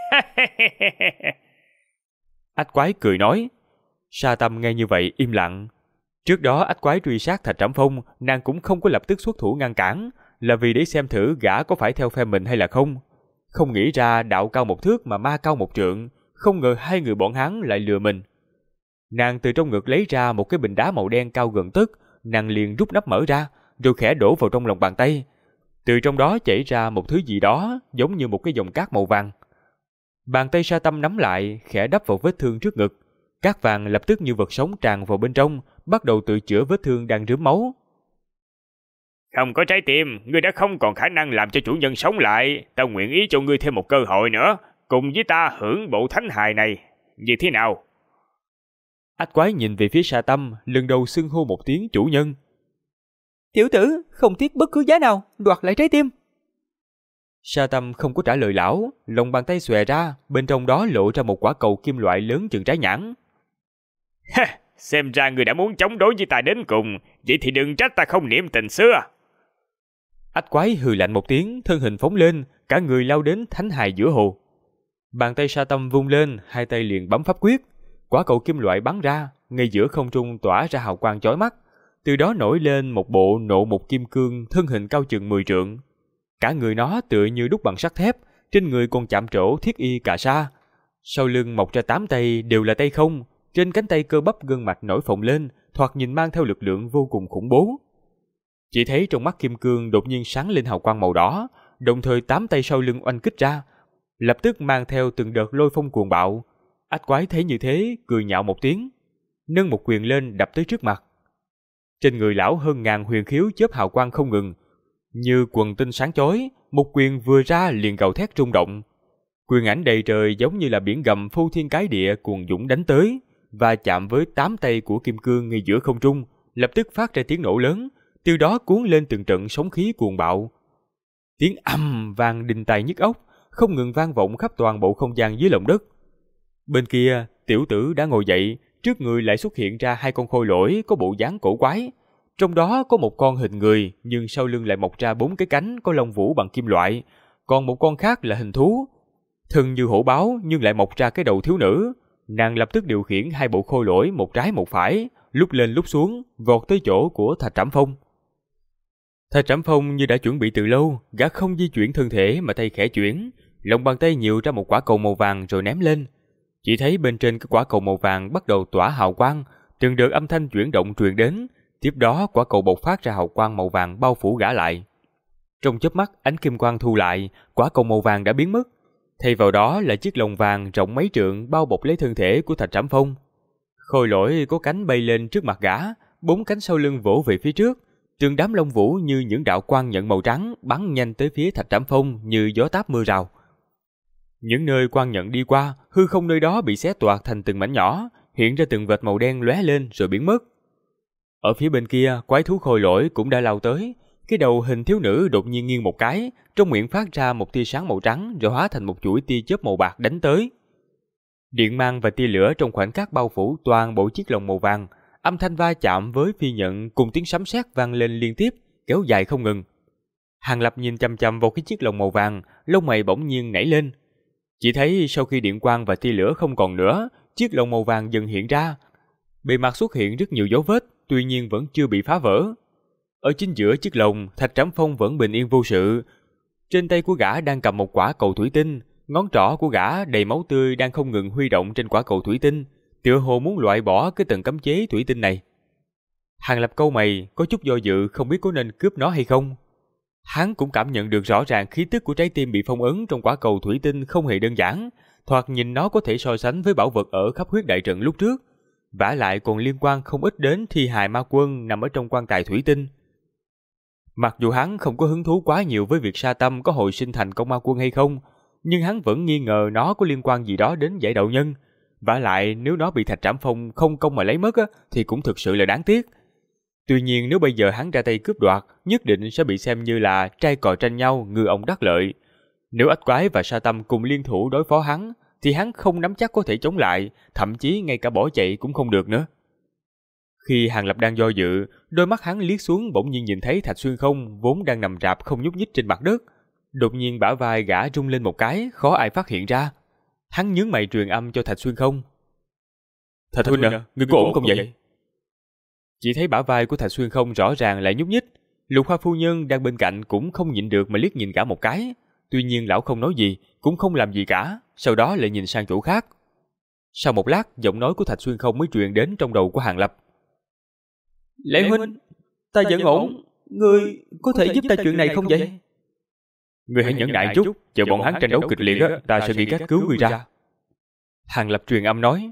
Ách quái cười nói. Sa Tâm nghe như vậy im lặng. Trước đó ách quái truy sát Thạch Trảm Phong, nàng cũng không có lập tức xuất thủ ngăn cản, là vì để xem thử gã có phải theo phe mình hay là không. Không nghĩ ra đạo cao một thước mà ma cao một trượng, không ngờ hai người bọn hắn lại lừa mình. Nàng từ trong ngực lấy ra một cái bình đá màu đen cao gần tấc, nàng liền rút nắp mở ra, rồi khẽ đổ vào trong lòng bàn tay. Từ trong đó chảy ra một thứ gì đó giống như một cái dòng cát màu vàng. Bàn tay Sa Tâm nắm lại, khẽ đắp vào vết thương trước ngực. Cát vàng lập tức như vật sống tràn vào bên trong, bắt đầu tự chữa vết thương đang rướm máu. Không có trái tim, ngươi đã không còn khả năng làm cho chủ nhân sống lại. Ta nguyện ý cho ngươi thêm một cơ hội nữa, cùng với ta hưởng bộ thánh hài này. Như thế nào? Ách quái nhìn về phía Sa Tâm, lần đầu xưng hô một tiếng chủ nhân. Tiểu tử, không tiếc bất cứ giá nào, đoạt lại trái tim. Sa Tâm không có trả lời lão, lòng bàn tay xòe ra, bên trong đó lộ ra một quả cầu kim loại lớn chừng trái nhãn. Ha, xem ra ngươi đã muốn chống đối với ta đến cùng, vậy thì đừng trách ta không niệm tình xưa. Ách quái hừ lạnh một tiếng, thân hình phóng lên, cả người lao đến thánh hài giữa hồ. Bàn tay Sa Tâm vung lên, hai tay liền bấm pháp quyết, quả cầu kim loại bắn ra, ngay giữa không trung tỏa ra hào quang chói mắt, từ đó nổi lên một bộ nộ mục kim cương, thân hình cao chừng 10 trượng. Cả người nó tựa như đúc bằng sắt thép, trên người còn chạm trổ thiết y cà sa. Sau lưng mọc ra 8 tay đều là tay không, trên cánh tay cơ bắp gân mạch nổi phồng lên, thoạt nhìn mang theo lực lượng vô cùng khủng bố. Chỉ thấy trong mắt kim cương đột nhiên sáng lên hào quang màu đỏ, đồng thời 8 tay sau lưng oanh kích ra, lập tức mang theo từng đợt lôi phong cuồng bạo. Ách quái thấy như thế, cười nhạo một tiếng, nâng một quyền lên đập tới trước mặt. Trên người lão hơn ngàn huyền khiếu chớp hào quang không ngừng, như quần tinh sáng chói, một quyền vừa ra liền gào thét rung động. Quyền ảnh đầy trời giống như là biển gầm phô thiên cái địa cuồn dũng đánh tới, và chạm với 8 tay của kim cương ngay giữa không trung, lập tức phát ra tiếng nổ lớn, từ đó cuốn lên từng trận sóng khí cuồng bạo. Tiếng ầm vang đinh tai nhức óc, không ngừng vang vọng khắp toàn bộ không gian dưới lòng đất. Bên kia, tiểu tử đã ngồi dậy, trước người lại xuất hiện ra hai con khôi lỗi có bộ dáng cổ quái. Trong đó có một con hình người, nhưng sau lưng lại mọc ra 4 cái cánh có lông vũ bằng kim loại, còn một con khác là hình thú, thân như hổ báo nhưng lại mọc ra cái đầu thiếu nữ. Nàng lập tức điều khiển hai bộ khôi lỗi một trái một phải, lúc lên lúc xuống, vọt tới chỗ của Thạch Trảm Phong. Thạch Trảm Phong như đã chuẩn bị từ lâu, gã không di chuyển thân thể mà tay khẽ chuyển, lòng bàn tay nhiều ra một quả cầu màu vàng rồi ném lên. Chỉ thấy bên trên cái quả cầu màu vàng bắt đầu tỏa hào quang, từng đợt âm thanh chuyển động truyền đến, tiếp đó quả cầu bộc phát ra hào quang màu vàng bao phủ gã lại. Trong chớp mắt ánh kim quang thu lại, quả cầu màu vàng đã biến mất, thay vào đó là chiếc lồng vàng rộng mấy trượng bao bọc lấy thân thể của Thạch Trảm Phong. Khôi lỗi có cánh bay lên trước mặt gã, 4 cánh sau lưng vỗ về phía trước, từng đám lông vũ như những đạo quang nhận màu trắng bắn nhanh tới phía Thạch Trảm Phong như gió táp mưa rào. Những nơi quang nhận đi qua, hư không nơi đó bị xé toạc thành từng mảnh nhỏ, hiện ra từng vệt màu đen lóe lên rồi biến mất. Ở phía bên kia, quái thú khôi lỗi cũng đã lao tới, cái đầu hình thiếu nữ đột nhiên nghiêng một cái, trong miệng phát ra một tia sáng màu trắng rồi hóa thành một chuỗi tia chớp màu bạc đánh tới. Điện mang và tia lửa trong khoảnh khắc bao phủ toàn bộ chiếc lồng màu vàng, âm thanh va chạm với phi nhận cùng tiếng sấm sét vang lên liên tiếp, kéo dài không ngừng. Hàng Lập nhìn chằm chằm vào cái chiếc lồng màu vàng, lông mày bỗng nhiên nảy lên. Chỉ thấy sau khi điện quang và tia lửa không còn nữa, chiếc lồng màu vàng dần hiện ra. Bề mặt xuất hiện rất nhiều dấu vết, tuy nhiên vẫn chưa bị phá vỡ. Ở chính giữa chiếc lồng, Thạch Trảm Phong vẫn bình yên vô sự. Trên tay của gã đang cầm một quả cầu thủy tinh, ngón trỏ của gã đầy máu tươi đang không ngừng huy động trên quả cầu thủy tinh, tựa hồ muốn loại bỏ cái tầng cấm chế thủy tinh này. Hàng Lập cau mày, có chút do dự không biết có nên cướp nó hay không. Hắn cũng cảm nhận được rõ ràng khí tức của trái tim bị phong ấn trong quả cầu thủy tinh không hề đơn giản, thoạt nhìn nó có thể so sánh với bảo vật ở khắp huyết đại trận lúc trước, vả lại còn liên quan không ít đến thi hài ma quân nằm ở trong quan tài thủy tinh. Mặc dù hắn không có hứng thú quá nhiều với việc Sa Tâm có hồi sinh thành công ma quân hay không, nhưng hắn vẫn nghi ngờ nó có liên quan gì đó đến giải đạo nhân. Vả lại nếu nó bị Thạch Trảm Phong không công mà lấy mất thì cũng thực sự là đáng tiếc. Tuy nhiên nếu bây giờ hắn ra tay cướp đoạt, nhất định sẽ bị xem như là trai cò tranh nhau, ngư ông đắc lợi. Nếu Ách Quái và Sa Tâm cùng liên thủ đối phó hắn, thì hắn không nắm chắc có thể chống lại, thậm chí ngay cả bỏ chạy cũng không được nữa. Khi Hàng Lập đang do dự, đôi mắt hắn liếc xuống bỗng nhiên nhìn thấy Thạch Xuyên Không vốn đang nằm rạp không nhúc nhích trên mặt đất. Đột nhiên bả vai gã rung lên một cái, khó ai phát hiện ra. Hắn nhướng mày truyền âm cho Thạch Xuyên Không. Thạch huynh à, ngươi có ổn không vậy? Chỉ thấy bả vai của Thạch Xuyên Không rõ ràng lại nhúc nhích. Lục Hoa phu nhân đang bên cạnh cũng không nhịn được mà liếc nhìn cả một cái. Tuy nhiên lão không nói gì, cũng không làm gì cả, sau đó lại nhìn sang chỗ khác. Sau một lát, giọng nói của Thạch Xuyên Không mới truyền đến trong đầu của Hàng Lập. Lễ huynh, ta vẫn ổn, ngươi có thể giúp ta chuyện này không vậy? Ngươi hãy nhẫn nại chút, chờ bọn hắn tranh đấu kịch liệt ta sẽ nghĩ cách cứu ngươi ra. Hàng Lập truyền âm nói.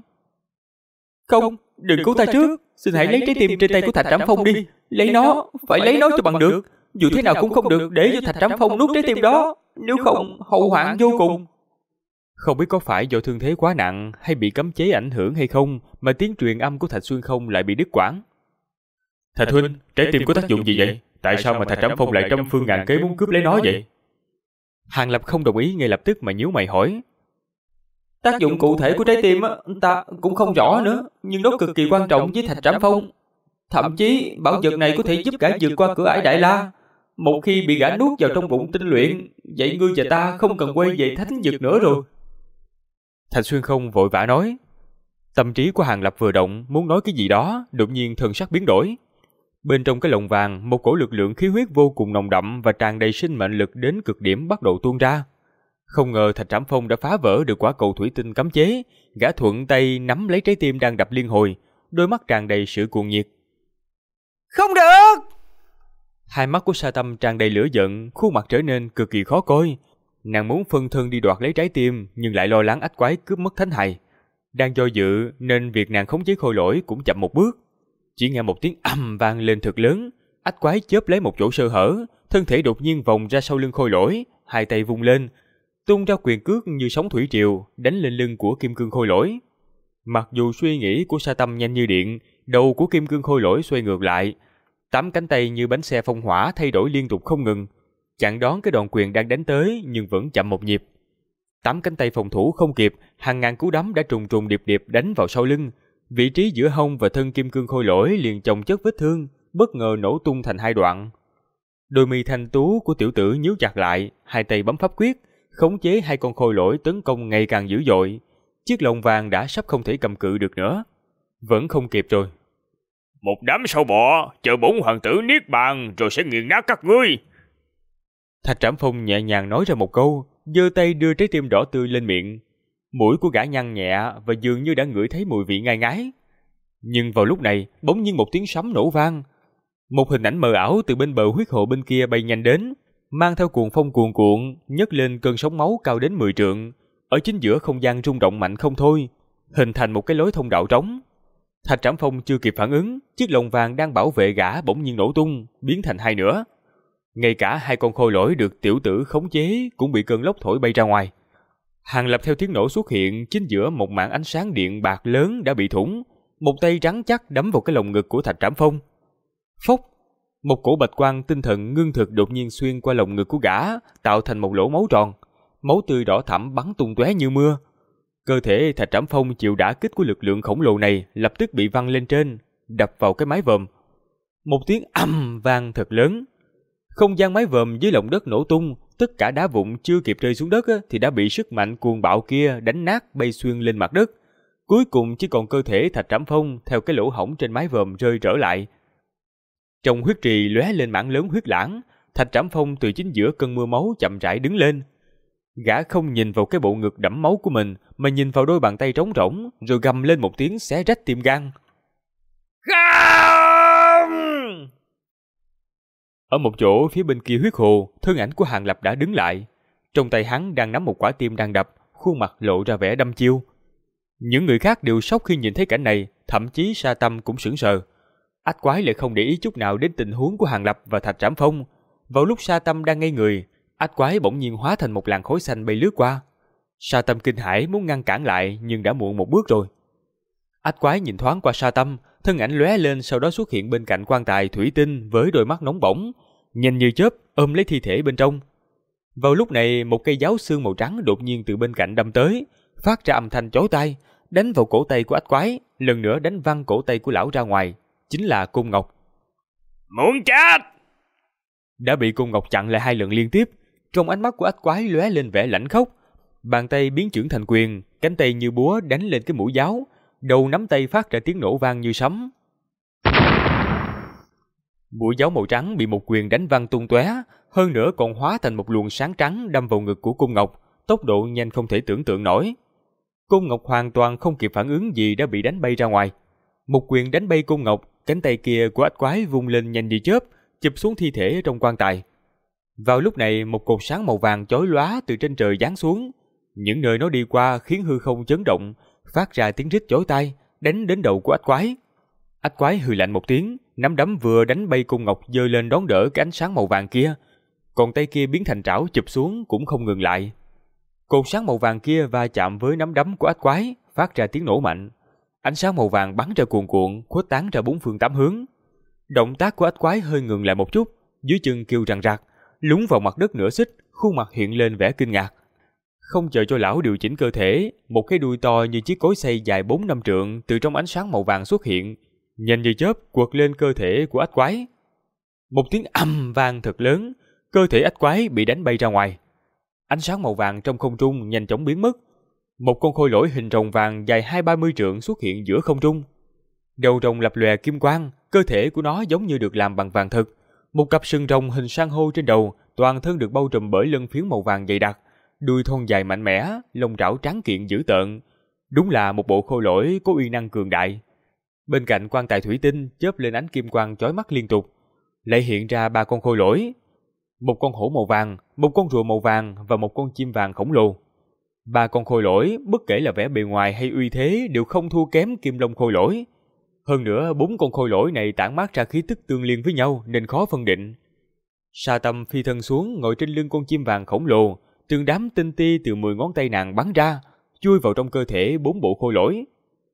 Không, đừng cứu ta trước, xin hãy lấy trái tim trên tay của Thạch Trảm Phong đi. Lấy nó, phải lấy nó cho bằng được. Dù thế nào cũng không được để cho Thạch Trảm Phong nuốt trái tim đó, nếu không hậu hoạn vô cùng. Không biết có phải do thương thế quá nặng hay bị cấm chế ảnh hưởng hay không mà tiếng truyền âm của Thạch Xuyên Không lại bị đứt quãng. Thạch huynh, trái tim có tác dụng gì vậy? Tại sao mà Thạch Trảm Phong lại trăm phương ngàn kế muốn cướp lấy nó vậy? Hàng Lập không đồng ý ngay lập tức mà nhíu mày hỏi. Tác dụng cụ thể của trái tim ta cũng không rõ nữa, nhưng nó cực kỳ quan trọng với Thạch Trảm Phong. Thậm chí bảo vật này có thể giúp gã vượt qua cửa ải Đại La. Một khi bị gã nuốt vào trong bụng tinh luyện, vậy ngươi và ta không cần quay về thánh vực nữa rồi. Thạch Xuyên Không vội vã nói. Tâm trí của Hàng Lập vừa động muốn nói cái gì đó, đột nhiên thần sắc biến đổi. Bên trong cái lồng vàng, một cổ lực lượng khí huyết vô cùng nồng đậm và tràn đầy sinh mệnh lực đến cực điểm bắt đầu tuôn ra. Không ngờ Thạch Trảm Phong đã phá vỡ được quả cầu thủy tinh cấm chế, gã thuận tay nắm lấy trái tim đang đập liên hồi, đôi mắt tràn đầy sự cuồng nhiệt. Không được! Hai mắt của Sa Tâm tràn đầy lửa giận, khuôn mặt trở nên cực kỳ khó coi. Nàng muốn phân thân đi đoạt lấy trái tim, nhưng lại lo lắng Ách Quái cướp mất thánh hài. Đang do dự nên việc nàng khống chế khôi lỗi cũng chậm một bước. Chỉ nghe một tiếng ầm vang lên thật lớn, Ách Quái chớp lấy một chỗ sơ hở, thân thể đột nhiên vòng ra sau lưng khôi lỗi, hai tay vung lên, tung ra quyền cước như sóng thủy triều, đánh lên lưng của kim cương khôi lỗi. Mặc dù suy nghĩ của Sa Tâm nhanh như điện, đầu của kim cương khôi lỗi xoay ngược lại, 8 cánh tay như bánh xe phong hỏa thay đổi liên tục không ngừng, chặn đón cái đòn quyền đang đánh tới nhưng vẫn chậm một nhịp. 8 cánh tay phòng thủ không kịp, hàng ngàn cú đấm đã trùng trùng điệp điệp đánh vào sau lưng. Vị trí giữa hông và thân kim cương khôi lỗi liền chồng chất vết thương, bất ngờ nổ tung thành hai đoạn. Đôi mi thanh tú của tiểu tử nhíu chặt lại, hai tay bấm pháp quyết, khống chế hai con khôi lỗi tấn công ngày càng dữ dội. Chiếc lồng vàng đã sắp không thể cầm cự được nữa. Vẫn không kịp rồi. Một đám sâu bọ, chờ bổn hoàng tử niết bàn rồi sẽ nghiền nát các ngươi. Thạch Trảm Phong nhẹ nhàng nói ra một câu, giơ tay đưa trái tim đỏ tươi lên miệng. Mũi của gã nhăn nhẹ và dường như đã ngửi thấy mùi vị ngai ngái. Nhưng vào lúc này, bỗng nhiên một tiếng sấm nổ vang. Một hình ảnh mờ ảo từ bên bờ huyết hồ bên kia bay nhanh đến, mang theo cuồng phong cuồn cuộn, nhấc lên cơn sóng máu cao đến 10 trượng. Ở chính giữa không gian rung động mạnh không thôi, hình thành một cái lối thông đạo trống. Thạch Trảm Phong chưa kịp phản ứng, chiếc lồng vàng đang bảo vệ gã bỗng nhiên nổ tung, biến thành hai nửa. Ngay cả hai con khôi lỗi được tiểu tử khống chế cũng bị cơn lốc thổi bay ra ngoài. Hàng Lập theo tiếng nổ xuất hiện chính giữa một mảng ánh sáng điện bạc lớn đã bị thủng, một tay rắn chắc đấm vào cái lồng ngực của Thạch Trảm Phong. Phốc, một cổ bạch quang tinh thần ngưng thực đột nhiên xuyên qua lồng ngực của gã, tạo thành một lỗ máu tròn, máu tươi đỏ thẫm bắn tung tóe như mưa. Cơ thể Thạch Trảm Phong chịu đả kích của lực lượng khổng lồ này lập tức bị văng lên trên, đập vào cái mái vòm. Một tiếng ầm vang thật lớn. Không gian mái vòm dưới lòng đất nổ tung, tất cả đá vụn chưa kịp rơi xuống đất thì đã bị sức mạnh cuồng bạo kia đánh nát bay xuyên lên mặt đất. Cuối cùng chỉ còn cơ thể Thạch Trảm Phong theo cái lỗ hổng trên mái vòm rơi trở lại. Trong huyết trì lóe lên mảng lớn huyết lãng, Thạch Trảm Phong từ chính giữa cơn mưa máu chậm rãi đứng lên. Gã không nhìn vào cái bộ ngực đẫm máu của mình mà nhìn vào đôi bàn tay trống rỗng, rồi gầm lên một tiếng xé rách tim gan. Không! Ở một chỗ phía bên kia huyết hồ, thân ảnh của Hàng Lập đã đứng lại. Trong tay hắn đang nắm một quả tim đang đập, khuôn mặt lộ ra vẻ đăm chiêu. Những người khác đều sốc khi nhìn thấy cảnh này, thậm chí Sa Tâm cũng sững sờ. Ách quái lại không để ý chút nào đến tình huống của Hàng Lập và Thạch Trảm Phong. Vào lúc Sa Tâm đang ngây người, ách quái bỗng nhiên hóa thành một làn khói xanh bay lướt qua. Sa Tâm kinh hãi muốn ngăn cản lại nhưng đã muộn một bước rồi. Ách quái nhìn thoáng qua Sa Tâm, thân ảnh lóe lên sau đó xuất hiện bên cạnh quan tài thủy tinh với đôi mắt nóng bỏng, nhanh như chớp ôm lấy thi thể bên trong. Vào lúc này, một cây giáo xương màu trắng đột nhiên từ bên cạnh đâm tới, phát ra âm thanh chói tai, đánh vào cổ tay của ách quái, lần nữa đánh văng cổ tay của lão ra ngoài, chính là Côn Ngọc. Muốn chết! Đã bị Côn Ngọc chặn lại 2 lần liên tiếp, trong ánh mắt của ách quái lóe lên vẻ lãnh khốc, bàn tay biến chuyển thành quyền, cánh tay như búa đánh lên cái mũi giáo, đầu nắm tay phát ra tiếng nổ vang như sấm. Mũi giáo màu trắng bị một quyền đánh văng tung tóe, hơn nữa còn hóa thành một luồng sáng trắng đâm vào ngực của Côn Ngọc, tốc độ nhanh không thể tưởng tượng nổi. Côn Ngọc hoàn toàn không kịp phản ứng gì đã bị đánh bay ra ngoài. Một quyền đánh bay Côn Ngọc, cánh tay kia của ách quái vung lên nhanh như chớp, chụp xuống thi thể trong quan tài. Vào lúc này, một cột sáng màu vàng chói lóa từ trên trời giáng xuống, những nơi nó đi qua khiến hư không chấn động, phát ra tiếng rít chói tai, đánh đến đầu của ách quái. Ách quái hừ lạnh một tiếng, nắm đấm vừa đánh bay Côn Ngọc giơ lên đón đỡ cái ánh sáng màu vàng kia, còn tay kia biến thành trảo chụp xuống cũng không ngừng lại. Cột sáng màu vàng kia va chạm với nắm đấm của ách quái, phát ra tiếng nổ mạnh. Ánh sáng màu vàng bắn ra cuồn cuộn, khuếch tán ra 4 phương 8 hướng. Động tác của ách quái hơi ngừng lại một chút, dưới chân kêu răng rạc, lún vào mặt đất nửa xích, khuôn mặt hiện lên vẻ kinh ngạc. Không chờ cho lão điều chỉnh cơ thể, một cái đuôi to như chiếc cối xay dài 4-5 trượng từ trong ánh sáng màu vàng xuất hiện, nhanh như chớp quật lên cơ thể của ách quái. Một tiếng ầm vang thật lớn, cơ thể ách quái bị đánh bay ra ngoài. Ánh sáng màu vàng trong không trung nhanh chóng biến mất. Một con khôi lỗi hình rồng vàng dài 20-30 trượng xuất hiện giữa không trung. Đầu rồng lập lòe kim quang, cơ thể của nó giống như được làm bằng vàng thực. Một cặp sừng rồng hình san hô trên đầu, toàn thân được bao trùm bởi lân phiến màu vàng dày đặc, đuôi thon dài mạnh mẽ, lông trảo trắng kiện dữ tợn. Đúng là một bộ khôi lỗi có uy năng cường đại. Bên cạnh quan tài thủy tinh chớp lên ánh kim quang chói mắt liên tục, lại hiện ra 3 con khôi lỗi, một con hổ màu vàng, một con rùa màu vàng và một con chim vàng khổng lồ. 3 con khôi lỗi, bất kể là vẻ bề ngoài hay uy thế đều không thua kém Kim Long khôi lỗi. Hơn nữa, 4 con khôi lỗi này tản mát ra khí tức tương liên với nhau nên khó phân định. Sa Tâm phi thân xuống, ngồi trên lưng con chim vàng khổng lồ, từng đám tinh ti từ 10 ngón tay nàng bắn ra, chui vào trong cơ thể 4 bộ khôi lỗi.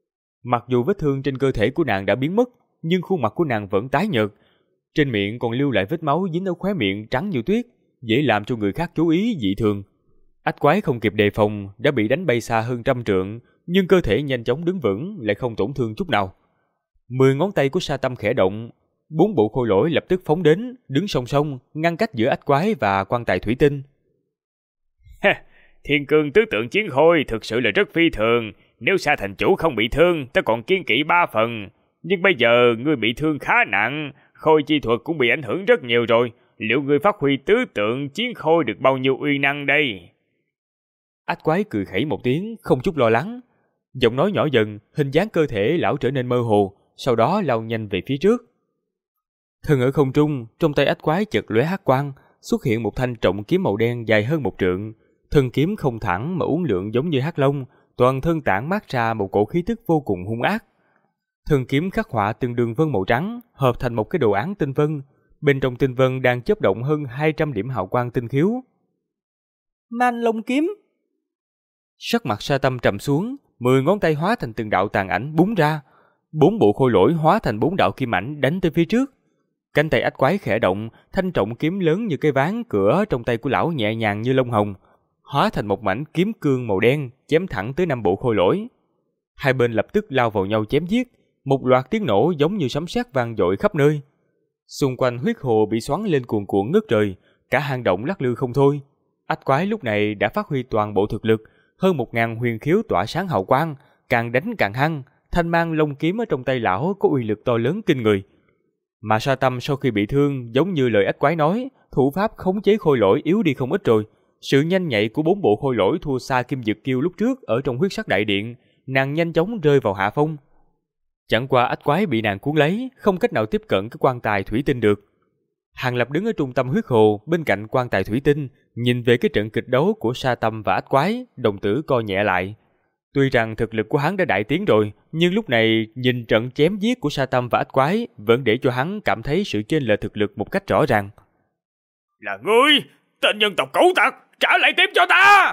Mặc dù vết thương trên cơ thể của nàng đã biến mất, nhưng khuôn mặt của nàng vẫn tái nhợt, trên miệng còn lưu lại vết máu dính ở khóe miệng trắng như tuyết, dễ làm cho người khác chú ý dị thường. Ách quái không kịp đề phòng đã bị đánh bay xa hơn 100 trượng, nhưng cơ thể nhanh chóng đứng vững, lại không tổn thương chút nào. 10 ngón tay của Sa Tâm khẽ động, 4 bộ khôi lỗi lập tức phóng đến, đứng song song, ngăn cách giữa ách quái và quan tài thủy tinh. Thiên cương tứ tượng chiến khôi thực sự là rất phi thường. Nếu Sa thành chủ không bị thương, ta còn kiên kỵ 3 phần. Nhưng bây giờ ngươi bị thương khá nặng, khôi chi thuật cũng bị ảnh hưởng rất nhiều rồi. Liệu ngươi phát huy tứ tượng chiến khôi được bao nhiêu uy năng đây? Ách quái cười khẩy một tiếng, không chút lo lắng. Giọng nói nhỏ dần, hình dáng cơ thể lão trở nên mơ hồ, sau đó lao nhanh về phía trước. Thân ở không trung, trong tay ách quái chợt lóe hắc quang, xuất hiện một thanh trọng kiếm màu đen dài hơn 1 trượng. Thân kiếm không thẳng mà uốn lượn giống như hắc long, toàn thân tản mát ra một cổ khí tức vô cùng hung ác. Thân kiếm khắc họa từng đường vân màu trắng, hợp thành một cái đồ án tinh vân. Bên trong tinh vân đang chớp động hơn 200 điểm hào quang tinh khiếu. Man Long kiếm. Sắc mặt Sa Tâm trầm xuống, 10 ngón tay hóa thành từng đạo tàn ảnh búng ra, 4 bộ khôi lỗi hóa thành 4 đạo kim ảnh đánh tới phía trước. Cánh tay ách quái khẽ động, thanh trọng kiếm lớn như cái ván cửa trong tay của lão nhẹ nhàng như lông hồng, hóa thành một mảnh kiếm cương màu đen chém thẳng tới 5 bộ khôi lỗi. Hai bên lập tức lao vào nhau chém giết, một loạt tiếng nổ giống như sấm sét vang dội khắp nơi. Xung quanh huyết hồ bị xoắn lên cuồn cuộn ngất trời, cả hang động lắc lư không thôi. Ách quái lúc này đã phát huy toàn bộ thực lực, hơn 1000 huyền khiếu tỏa sáng hào quang, càng đánh càng hăng, thanh mang long kiếm ở trong tay lão có uy lực to lớn kinh người. Mà Sa Tâm sau khi bị thương, giống như lời ách quái nói, thủ pháp khống chế khôi lỗi yếu đi không ít rồi. Sự nhanh nhạy của 4 bộ khôi lỗi thua xa Kim Dực Kiêu lúc trước ở trong huyết sắc đại điện, nàng nhanh chóng rơi vào hạ phong. Chẳng qua ách quái bị nàng cuốn lấy, không cách nào tiếp cận cái quan tài thủy tinh được. Hàng Lập đứng ở trung tâm huyết hồ bên cạnh quan tài thủy tinh, nhìn về cái trận kịch đấu của Sa Tâm và Ách Quái, đồng tử co nhẹ lại. Tuy rằng thực lực của hắn đã đại tiến rồi, nhưng lúc này nhìn trận chém giết của Sa Tâm và Ách Quái vẫn để cho hắn cảm thấy sự chênh lệch thực lực một cách rõ ràng. Là ngươi, tên nhân tộc cẩu tặc, trả lại tim cho ta!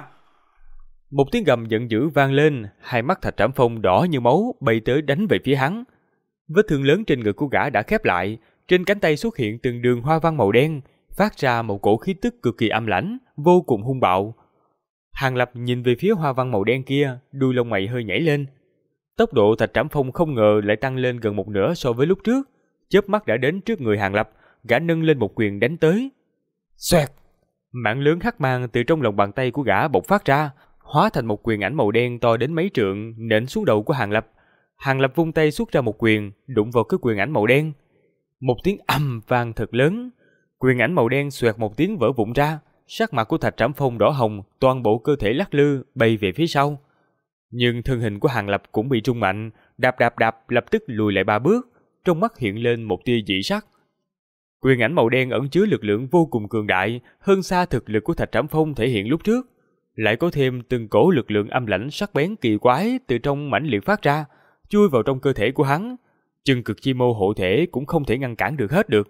Một tiếng gầm giận dữ vang lên, hai mắt Thạch Trảm Phong đỏ như máu bay tới đánh về phía hắn. Vết thương lớn trên ngực của gã đã khép lại, trên cánh tay xuất hiện từng đường hoa văn màu đen, phát ra một cổ khí tức cực kỳ âm lãnh, vô cùng hung bạo. Hàng Lập nhìn về phía hoa văn màu đen kia, đuôi lông mày hơi nhảy lên. Tốc độ Thạch Trảm Phong không ngờ lại tăng lên gần một nửa so với lúc trước, chớp mắt đã đến trước người Hàng Lập, gã nâng lên một quyền đánh tới. Xoẹt! Mảng lớn hắc mang từ trong lòng bàn tay của gã bộc phát ra, hóa thành một quyền ảnh màu đen to đến mấy trượng nện xuống đầu của Hàng Lập. Hàng Lập vung tay xuất ra một quyền, đụng vào cái quyền ảnh màu đen. Một tiếng ầm vang thật lớn, quyền ảnh màu đen xoẹt một tiếng vỡ vụn ra, sắc mặt của Thạch Trảm Phong đỏ hồng, toàn bộ cơ thể lắc lư bay về phía sau. Nhưng thân hình của Hàng Lập cũng bị rung mạnh, đạp lập tức lùi lại 3 bước, trong mắt hiện lên một tia dị sắc. Quyền ảnh màu đen ẩn chứa lực lượng vô cùng cường đại, hơn xa thực lực của Thạch Trảm Phong thể hiện lúc trước, lại có thêm từng cổ lực lượng âm lãnh sắc bén kỳ quái từ trong mãnh liệt phát ra, chui vào trong cơ thể của hắn, chân cực chi mô hộ thể cũng không thể ngăn cản được hết được.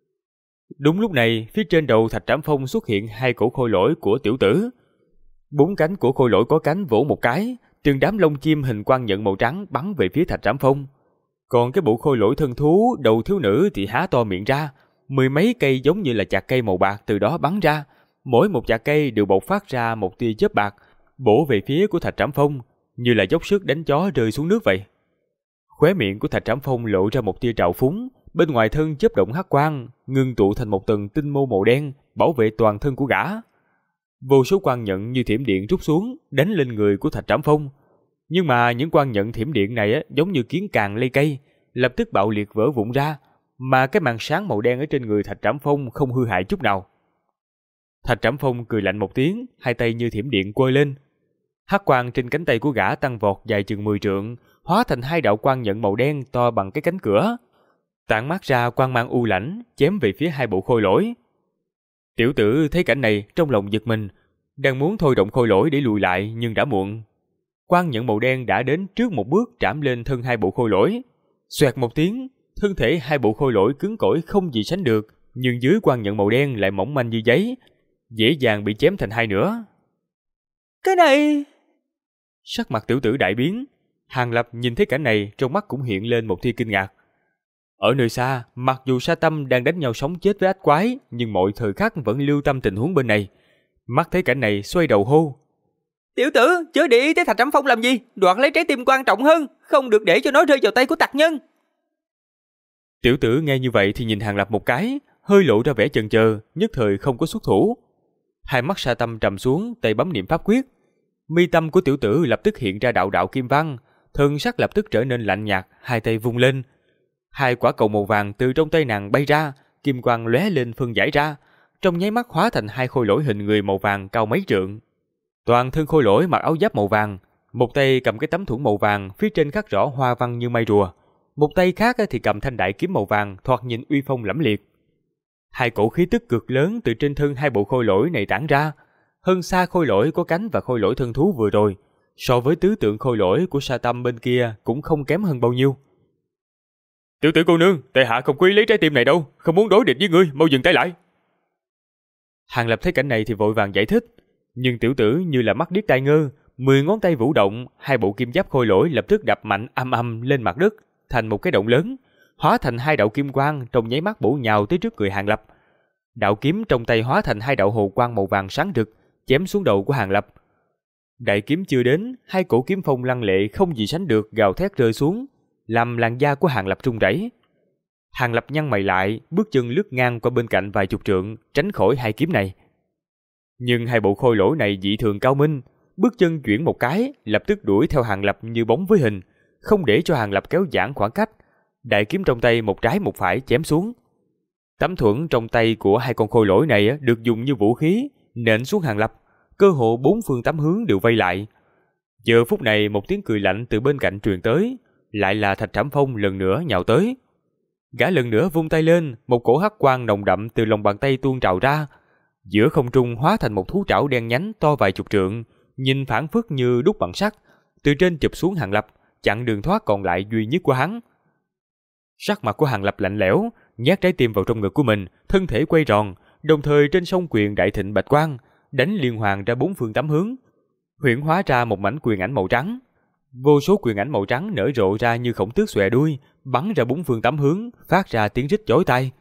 Đúng lúc này, phía trên đầu Thạch Trảm Phong xuất hiện hai cổ khôi lỗi của tiểu tử. 4 cánh của khôi lỗi có cánh vỗ một cái, từng đám lông chim hình quang nhận màu trắng bắn về phía Thạch Trảm Phong. Còn cái bộ khôi lỗi thân thú đầu thiếu nữ thì há to miệng ra, 10 mấy cây giống như là chạc cây màu bạc từ đó bắn ra, mỗi một chạc cây đều bộc phát ra một tia chớp bạc, bổ về phía của Thạch Trảm Phong, như là dốc sức đánh chó rơi xuống nước vậy. Khóe miệng của Thạch Trảm Phong lộ ra một tia trào phúng, bên ngoài thân chớp động hắc quang, ngưng tụ thành một tầng tinh mô màu đen, bảo vệ toàn thân của gã. Vô số quang nhận như thiểm điện rút xuống, đánh lên người của Thạch Trảm Phong. Nhưng mà những quang nhận thiểm điện này giống như kiến càng lây cây, lập tức bạo liệt vỡ vụn ra, mà cái màn sáng màu đen ở trên người Thạch Trảm Phong không hư hại chút nào. Thạch Trảm Phong cười lạnh một tiếng, hai tay như thiểm điện quơ lên. Hắc quang trên cánh tay của gã tăng vọt dài chừng 10 trượng, hóa thành 2 đạo quang nhận màu đen to bằng cái cánh cửa, tản mát ra quang mang u lãnh, chém về phía hai bộ khôi lỗi. Tiểu tử thấy cảnh này trong lòng giật mình, đang muốn thôi động khôi lỗi để lùi lại nhưng đã muộn. Quang nhận màu đen đã đến trước một bước trảm lên thân hai bộ khôi lỗi. Xoẹt một tiếng, thân thể hai bộ khôi lỗi cứng cỏi không gì sánh được, nhưng dưới quang nhận màu đen lại mỏng manh như giấy, dễ dàng bị chém thành hai nửa. Cái này... Sắc mặt tiểu tử đại biến, Hàng Lập nhìn thấy cảnh này trong mắt cũng hiện lên một tia kinh ngạc. Ở nơi xa, mặc dù Sa Tâm đang đánh nhau sống chết với Ách Quái, nhưng mọi thời khắc vẫn lưu tâm tình huống bên này. Mắt thấy cảnh này xoay đầu hô: Tiểu tử, chớ để ý tới Thạch Trảm Phong làm gì, đoạt lấy trái tim quan trọng hơn, không được để cho nó rơi vào tay của tặc nhân. Tiểu tử nghe như vậy thì nhìn Hàng Lập một cái, hơi lộ ra vẻ chần chờ, nhất thời không có xuất thủ. Hai mắt Sa Tâm trầm xuống, tay bấm niệm pháp quyết. Mi tâm của tiểu tử lập tức hiện ra đạo đạo kim văn, thân sắc lập tức trở nên lạnh nhạt, hai tay vung lên. 2 quả cầu màu vàng từ trong tay nàng bay ra, kim quang lóe lên phân giải ra, trong nháy mắt hóa thành 2 khôi lỗi hình người màu vàng cao mấy trượng. Toàn thân khôi lỗi mặc áo giáp màu vàng, một tay cầm cái tấm thủng màu vàng, phía trên khắc rõ hoa văn như mây rùa, một tay khác thì cầm thanh đại kiếm màu vàng, thoạt nhìn uy phong lẫm liệt. 2 cổ khí tức cực lớn từ trên thân hai bộ khôi lỗi này tản ra, hơn xa khôi lỗi có cánh và khôi lỗi thân thú vừa rồi, so với tứ tượng khôi lỗi của Sa Tâm bên kia cũng không kém hơn bao nhiêu. Tiểu tử cô nương, tại hạ không quý lấy trái tim này đâu, không muốn đối địch với ngươi, mau dừng tay lại. Hàng Lập thấy cảnh này thì vội vàng giải thích, nhưng tiểu tử như là mắt điếc tai ngơ, 10 ngón tay vũ động, 2 bộ kim giáp khôi lỗi lập tức đập mạnh âm âm lên mặt đất, thành một cái động lớn, hóa thành 2 đạo kim quang trong nháy mắt bổ nhào tới trước người Hàng Lập. Đạo kiếm trong tay hóa thành 2 đạo hồ quang màu vàng sáng rực, chém xuống đầu của Hàng Lập. Đại kiếm chưa đến, 2 cổ kiếm phong lăng lệ không gì sánh được gào thét rơi xuống, làm làn da của Hàng Lập rung rẩy. Hàng Lập nhăn mày lại, bước chân lướt ngang qua bên cạnh vài chục trượng, tránh khỏi 2 kiếm này. Nhưng 2 bộ khôi lỗi này dị thường cao minh, bước chân chuyển một cái, lập tức đuổi theo Hàng Lập như bóng với hình, không để cho Hàng Lập kéo giãn khoảng cách. Đại kiếm trong tay một trái một phải chém xuống. Tấm thuẫn trong tay của 2 con khôi lỗi này được dùng như vũ khí, nện xuống Hàng Lập, cơ hồ 4 phương 8 hướng đều vây lại. Giờ phút này một tiếng cười lạnh từ bên cạnh truyền tới, lại là Thạch Trảm Phong lần nữa nhào tới. Gã lần nữa vung tay lên, một cổ hắc quang nồng đậm từ lòng bàn tay tuôn trào ra. Giữa không trung hóa thành một thú trảo đen nhánh to vài chục trượng, nhìn phảng phất như đúc bằng sắt, từ trên chụp xuống Hàng Lập, chặn đường thoát còn lại duy nhất của hắn. Sắc mặt của Hàng Lập lạnh lẽo, nhét trái tim vào trong ngực của mình, thân thể quay tròn, đồng thời trên song quyền đại thịnh bạch quang, đánh liên hoàn ra bốn phương tám hướng, huyễn hóa ra một mảnh quyền ảnh màu trắng. Vô số quyền ảnh màu trắng nở rộ ra như khổng tước xòe đuôi, bắn ra bốn phương tám hướng, phát ra tiếng rít chói tai.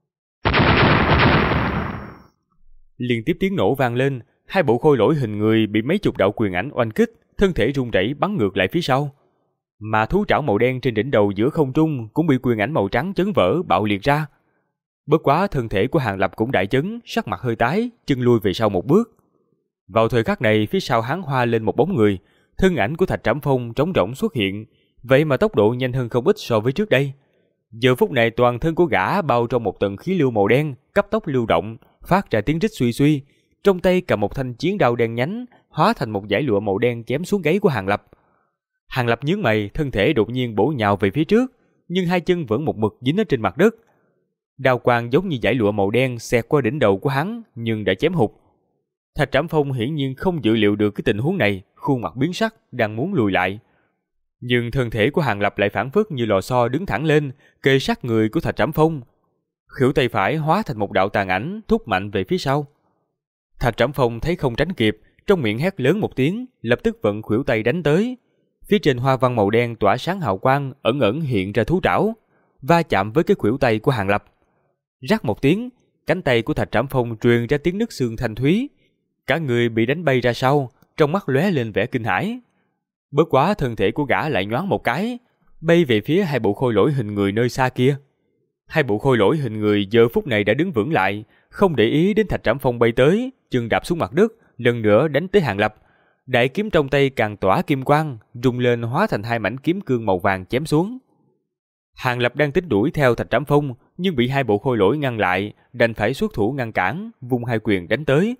Liên tiếp tiếng nổ vang lên, hai bộ khôi lỗi hình người bị mấy chục đạo quyền ảnh oanh kích, thân thể rung rẩy bắn ngược lại phía sau. Mà thú trảo màu đen trên đỉnh đầu giữa không trung cũng bị quyền ảnh màu trắng chấn vỡ bạo liệt ra. Bất quá thân thể của Hàng Lập cũng đại chấn, sắc mặt hơi tái, chân lui về sau một bước. Vào thời khắc này, phía sau hắn hoa lên một bóng người, thân ảnh của Thạch Trảm Phong trống rỗng xuất hiện, vậy mà tốc độ nhanh hơn không ít so với trước đây. Giờ phút này toàn thân của gã bao trong một tầng khí lưu màu đen, cấp tốc lưu động, phát ra tiếng rít suy suy, trong tay cầm một thanh chiến đao đen nhánh, hóa thành một dải lụa màu đen chém xuống gáy của Hàng Lập. Hàng Lập nhướng mày, thân thể đột nhiên bổ nhào về phía trước, nhưng hai chân vẫn một mực dính ở trên mặt đất. Đao quang giống như dải lụa màu đen xẹt qua đỉnh đầu của hắn, nhưng đã chém hụt. Thạch Trảm Phong hiển nhiên không dự liệu được cái tình huống này, khuôn mặt biến sắc, đang muốn lùi lại. Nhưng thân thể của Hàng Lập lại phảng phất như lò xo đứng thẳng lên, kề sát người của Thạch Trảm Phong. Khuỷu tay phải hóa thành một đạo tàn ảnh, thúc mạnh về phía sau. Thạch Trảm Phong thấy không tránh kịp, trong miệng hét lớn một tiếng, lập tức vận khuỷu tay đánh tới. Phía trên hoa văn màu đen tỏa sáng hào quang, ẩn ẩn hiện ra thú trảo, va chạm với cái khuỷu tay của Hàng Lập. Rắc một tiếng, cánh tay của Thạch Trảm Phong truyền ra tiếng nứt xương thanh thúy. Cả người bị đánh bay ra sau, trong mắt lóe lên vẻ kinh hãi. Bất quá thân thể của gã lại nhoáng một cái, bay về phía hai bộ khôi lỗi hình người nơi xa kia. Hai bộ khôi lỗi hình người giờ phút này đã đứng vững lại, không để ý đến Thạch Trảm Phong bay tới, chân đạp xuống mặt đất, lần nữa đánh tới Hàng Lập. Đại kiếm trong tay càng tỏa kim quang, rung lên hóa thành hai mảnh kiếm cương màu vàng chém xuống. Hàng Lập đang tính đuổi theo Thạch Trảm Phong, nhưng bị hai bộ khôi lỗi ngăn lại, đành phải xuất thủ ngăn cản, vung hai quyền đánh tới.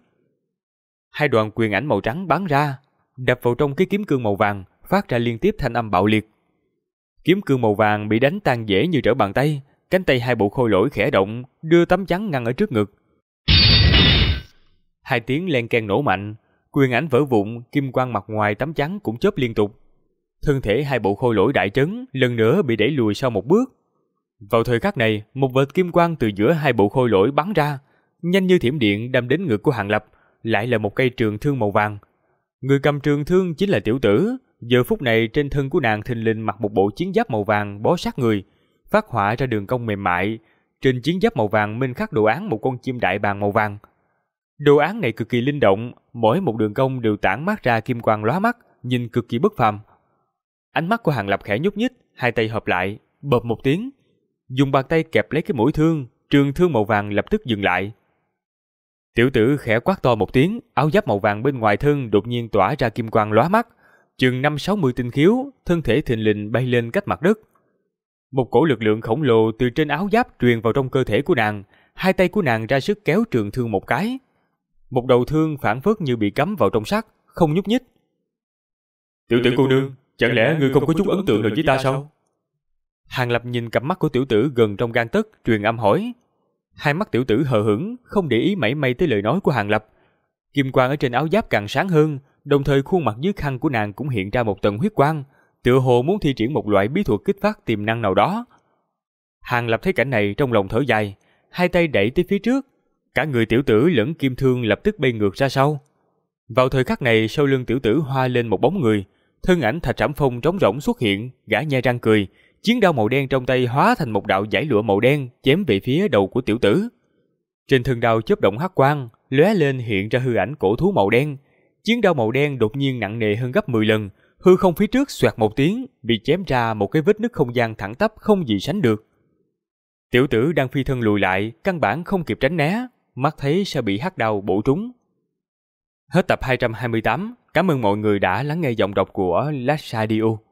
Hai đoàn quyền ảnh màu trắng bắn ra, đập vào trong cái kiếm cương màu vàng, phát ra liên tiếp thanh âm bạo liệt. Kiếm cương màu vàng bị đánh tan dễ như trở bàn tay, cánh tay hai bộ khôi lỗi khẽ động, đưa tấm chắn ngăn ở trước ngực. Hai tiếng len keng nổ mạnh, quyền ảnh vỡ vụn, kim quang mặt ngoài tấm chắn cũng chớp liên tục. Thân thể hai bộ khôi lỗi đại trấn lần nữa bị đẩy lùi sau một bước. Vào thời khắc này, một vệt kim quang từ giữa hai bộ khôi lỗi bắn ra, nhanh như thiểm điện đâm đến ngực của Hàng Lập, lại là một cây trường thương màu vàng. Người cầm trường thương chính là Tiểu Tử. Giờ phút này trên thân của nàng thình lình mặc một bộ chiến giáp màu vàng bó sát người, phát họa ra đường cong mềm mại. Trên chiến giáp màu vàng minh khắc đồ án một con chim đại bàng màu vàng. Đồ án này cực kỳ linh động, mỗi một đường cong đều tản mát ra kim quang lóa mắt, nhìn cực kỳ bất phàm. Ánh mắt của Hàng Lập khẽ nhúc nhích, hai tay hợp lại, bộp một tiếng, dùng bàn tay kẹp lấy cái mũi thương, trường thương màu vàng lập tức dừng lại. Tiểu Tử khẽ quát to một tiếng, áo giáp màu vàng bên ngoài thân đột nhiên tỏa ra kim quang lóa mắt, chừng 50-60 tinh khiếu, thân thể thình lình bay lên cách mặt đất. Một cổ lực lượng khổng lồ từ trên áo giáp truyền vào trong cơ thể của nàng, hai tay của nàng ra sức kéo trường thương một cái. Một đầu thương phảng phất như bị cắm vào trong sắt, không nhúc nhích. Tiểu Tử cô nương, chẳng lẽ ngươi không có chút ấn tượng nào với ta sao? Hàng Lập nhìn cặp mắt của Tiểu Tử gần trong gang tấc, truyền âm hỏi. Hai mắt Tiểu Tử hờ hững, không để ý mảy may tới lời nói của Hàng Lập. Kim quang ở trên áo giáp càng sáng hơn, đồng thời khuôn mặt dưới khăn của nàng cũng hiện ra một tầng huyết quang, tựa hồ muốn thi triển một loại bí thuật kích phát tiềm năng nào đó. Hàng Lập thấy cảnh này trong lòng thở dài, hai tay đẩy tới phía trước, cả người Tiểu Tử lẫn kim thương lập tức bay ngược ra sau. Vào thời khắc này, sau lưng Tiểu Tử hoa lên một bóng người, thân ảnh Thạch Trảm Phong trống rỗng xuất hiện, gã nhe răng cười, chiến đao màu đen trong tay hóa thành một đạo dải lụa màu đen chém về phía đầu của Tiểu Tử. Trên thân đao chớp động hắc quang, lóe lên hiện ra hư ảnh cổ thú màu đen. Chiến đao màu đen đột nhiên nặng nề hơn gấp 10 lần, hư không phía trước xoẹt một tiếng, bị chém ra một cái vết nứt không gian thẳng tắp không gì sánh được. Tiểu Tử đang phi thân lùi lại, căn bản không kịp tránh né, mắt thấy sẽ bị hắc đao bổ trúng. Hết tập 228, cảm ơn mọi người đã lắng nghe giọng đọc của Last Radio.